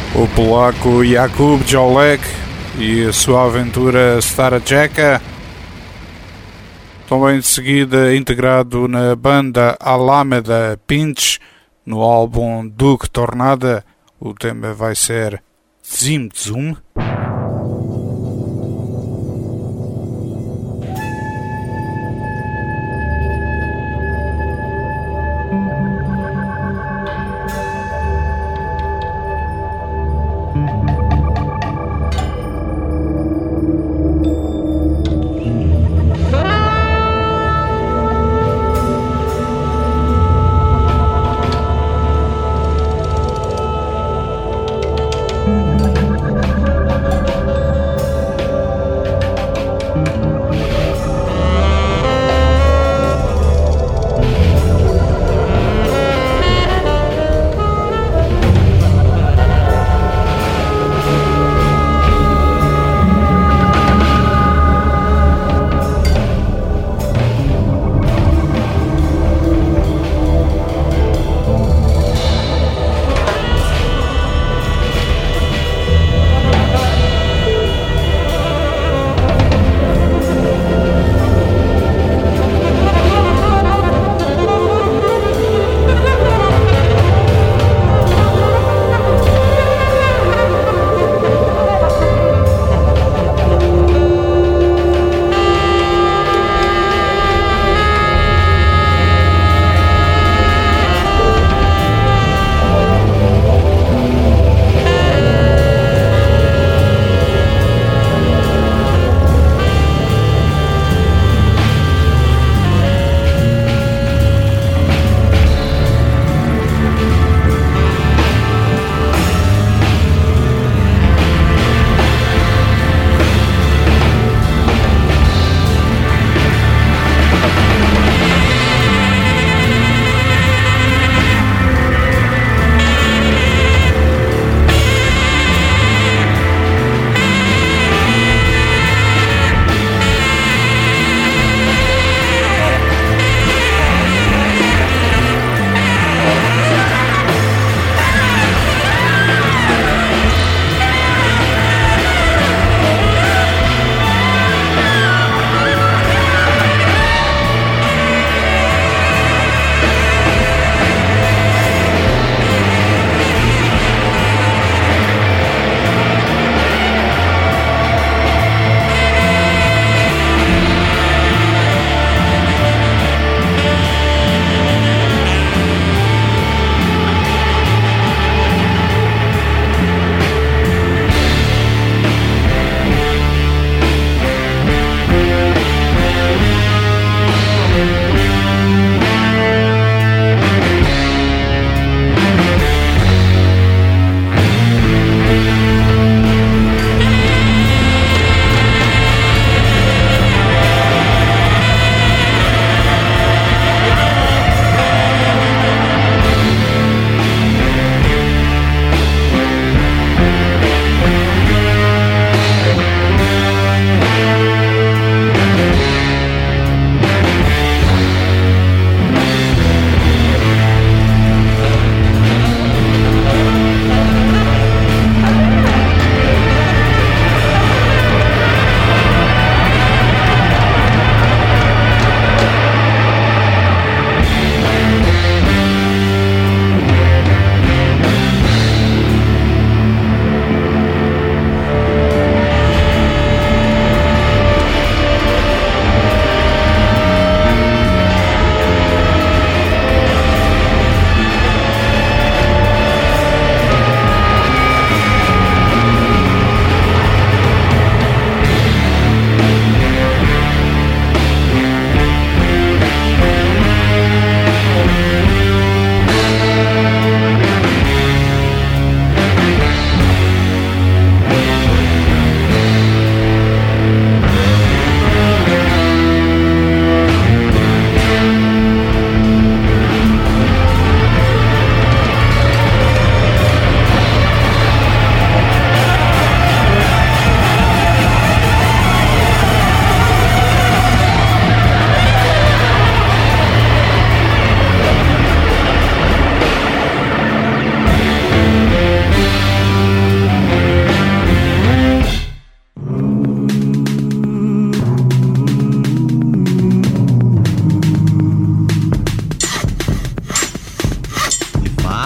Speaker 2: o polaco Jakub Jolek e a sua aventura Stara Jacka. Também de seguida integrado na banda Alameda Pinch, no álbum Duke Tornada, o tema vai ser Zim Zum.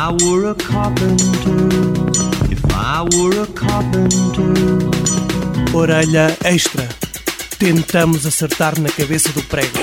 Speaker 19: I were a carpenter, if I were a carpenter.
Speaker 20: Orelha extra. Tentamos acertar na cabeça do prego.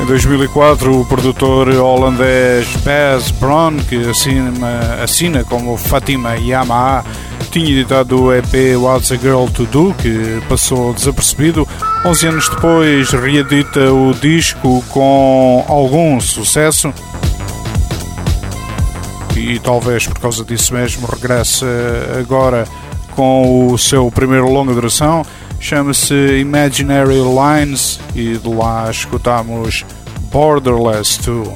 Speaker 2: 2004, o produtor holandês Bas Bron, que assina como Fatima Yamaha, tinha editado o EP What's a Girl to Do, que passou desapercebido. 11 anos depois, reedita o disco com algum sucesso e talvez por causa disso mesmo regressa agora com o seu primeiro longa duração. Chama-se Imaginary Lines e de lá escutamos Borderless 2.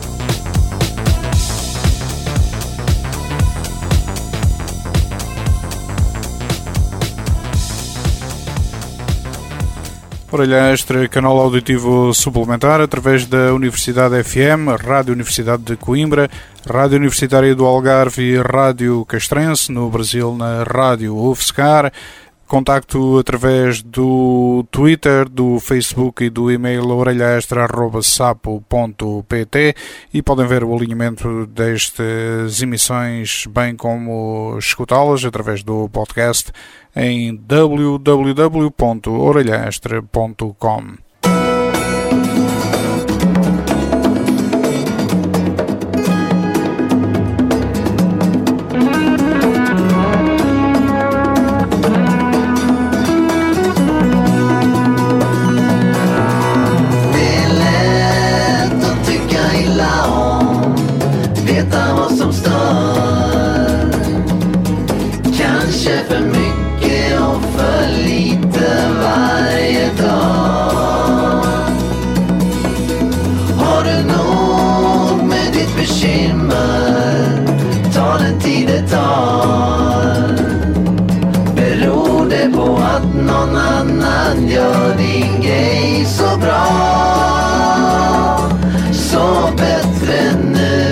Speaker 2: Orelha Extra, canal auditivo suplementar através da Universidade FM, Rádio Universidade de Coimbra, Rádio Universitária do Algarve e Rádio Castrense, no Brasil na Rádio UFSCar. Contacto através do Twitter, do Facebook e do e-mail orelhaextra@sapo.pt e podem ver o alinhamento destas emissões, bem como escutá-las através do podcast em www.orelhaextra.com.
Speaker 15: Beror det på att någon annan gör din grej så bra, så bättre nu.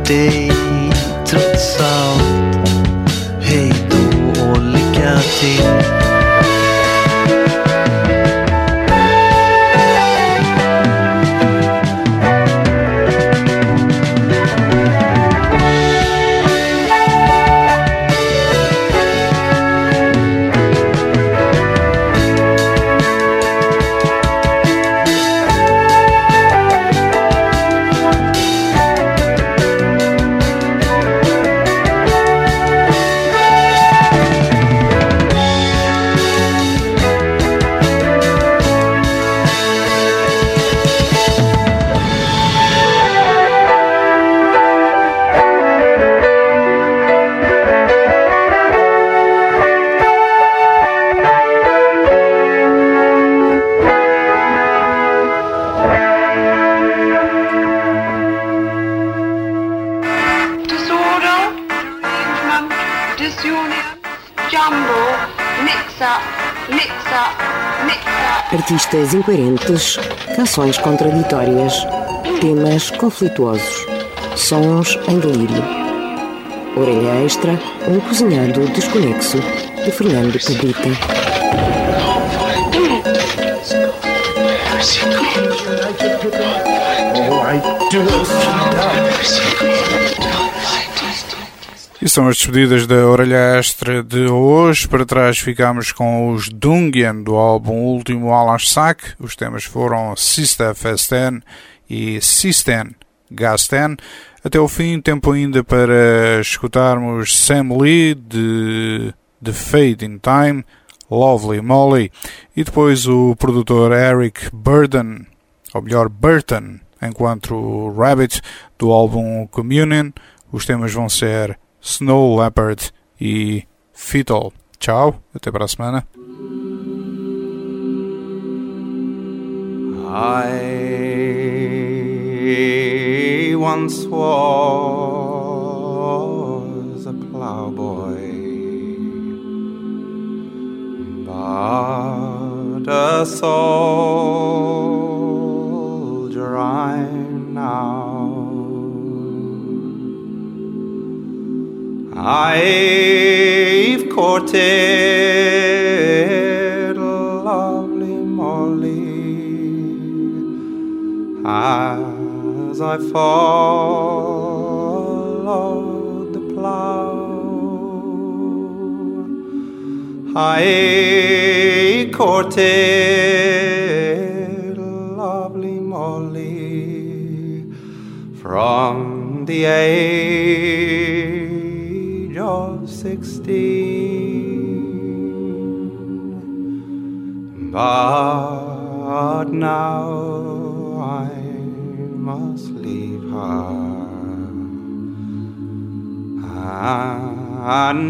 Speaker 19: dig trots allt. Hej då och lycka till.
Speaker 21: Artistas incoerentes, canções contraditórias, temas conflituosos, sons em delírio. Orelha Extra, um cozinhado desconexo, de Fernando Cabrita.
Speaker 2: E são as despedidas da Orelha Extra de hoje. Para trás ficamos com os Dungian do álbum Último Alansak. Os temas foram Sista Festen e Sisten Gasten. Até o fim, tempo ainda para escutarmos Sam Lee de The Fade in Time, Lovely Molly, e depois o produtor Eric Burden, ou melhor Burton, enquanto Rabbit do álbum Communion. Os temas vão ser Snow Leopard e Fetal. Tchau, até para a semana.
Speaker 22: I once was a plowboy, but a soldier I'm now. I've courted lovely Molly as I followed the plough. I courted lovely Molly from the age of 16, but now I must leave her and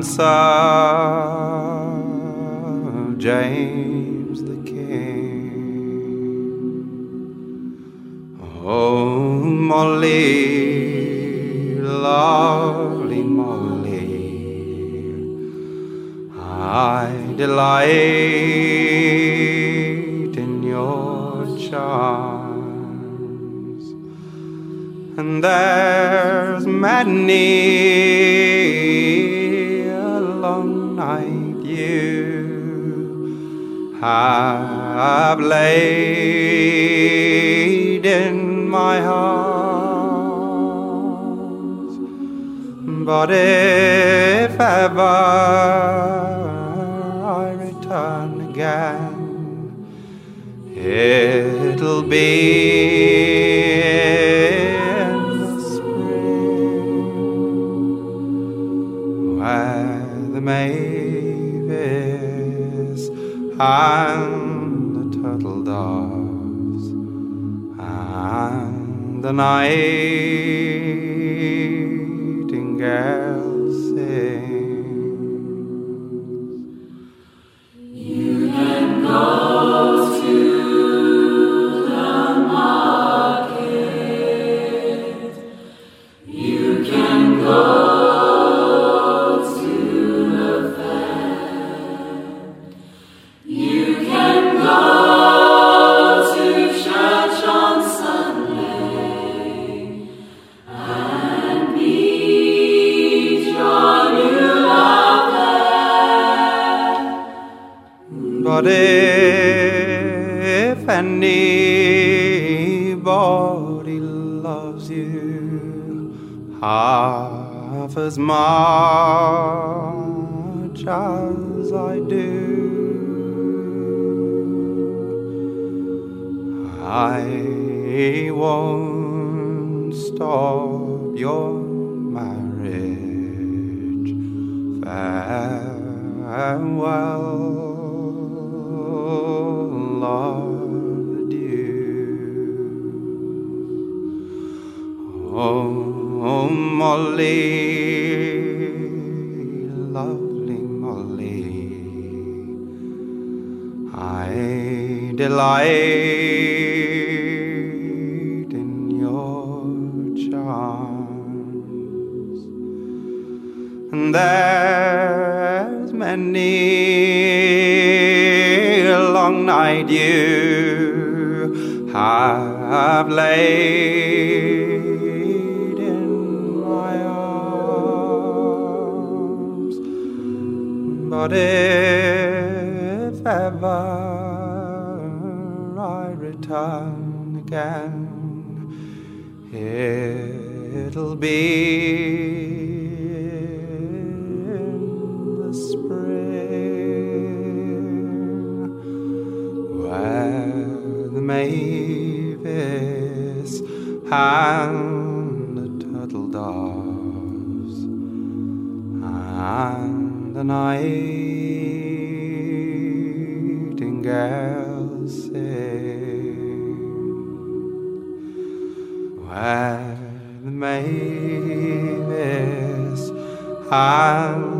Speaker 22: serve James the King. Oh, Molly, lovely Molly, I delight in your charms, and there's many a long night you have laid in my arms. But if ever I return again, it'll be in the spring, where the mavis and the turtle doves and the nightingale sings. You can go to the market, you can go to the fair, you can go to church on Sunday and be
Speaker 4: But if anybody loves you half as much as I do, I won't stop your marriage. Farewell, adieu. Oh, Molly, lovely Molly, I delight in your charms, and there's many a long night you have laid in my arms. But if ever I return again, it'll be in the spring, where the mavis and the turtle doves and the nightingale sing, where the mavis and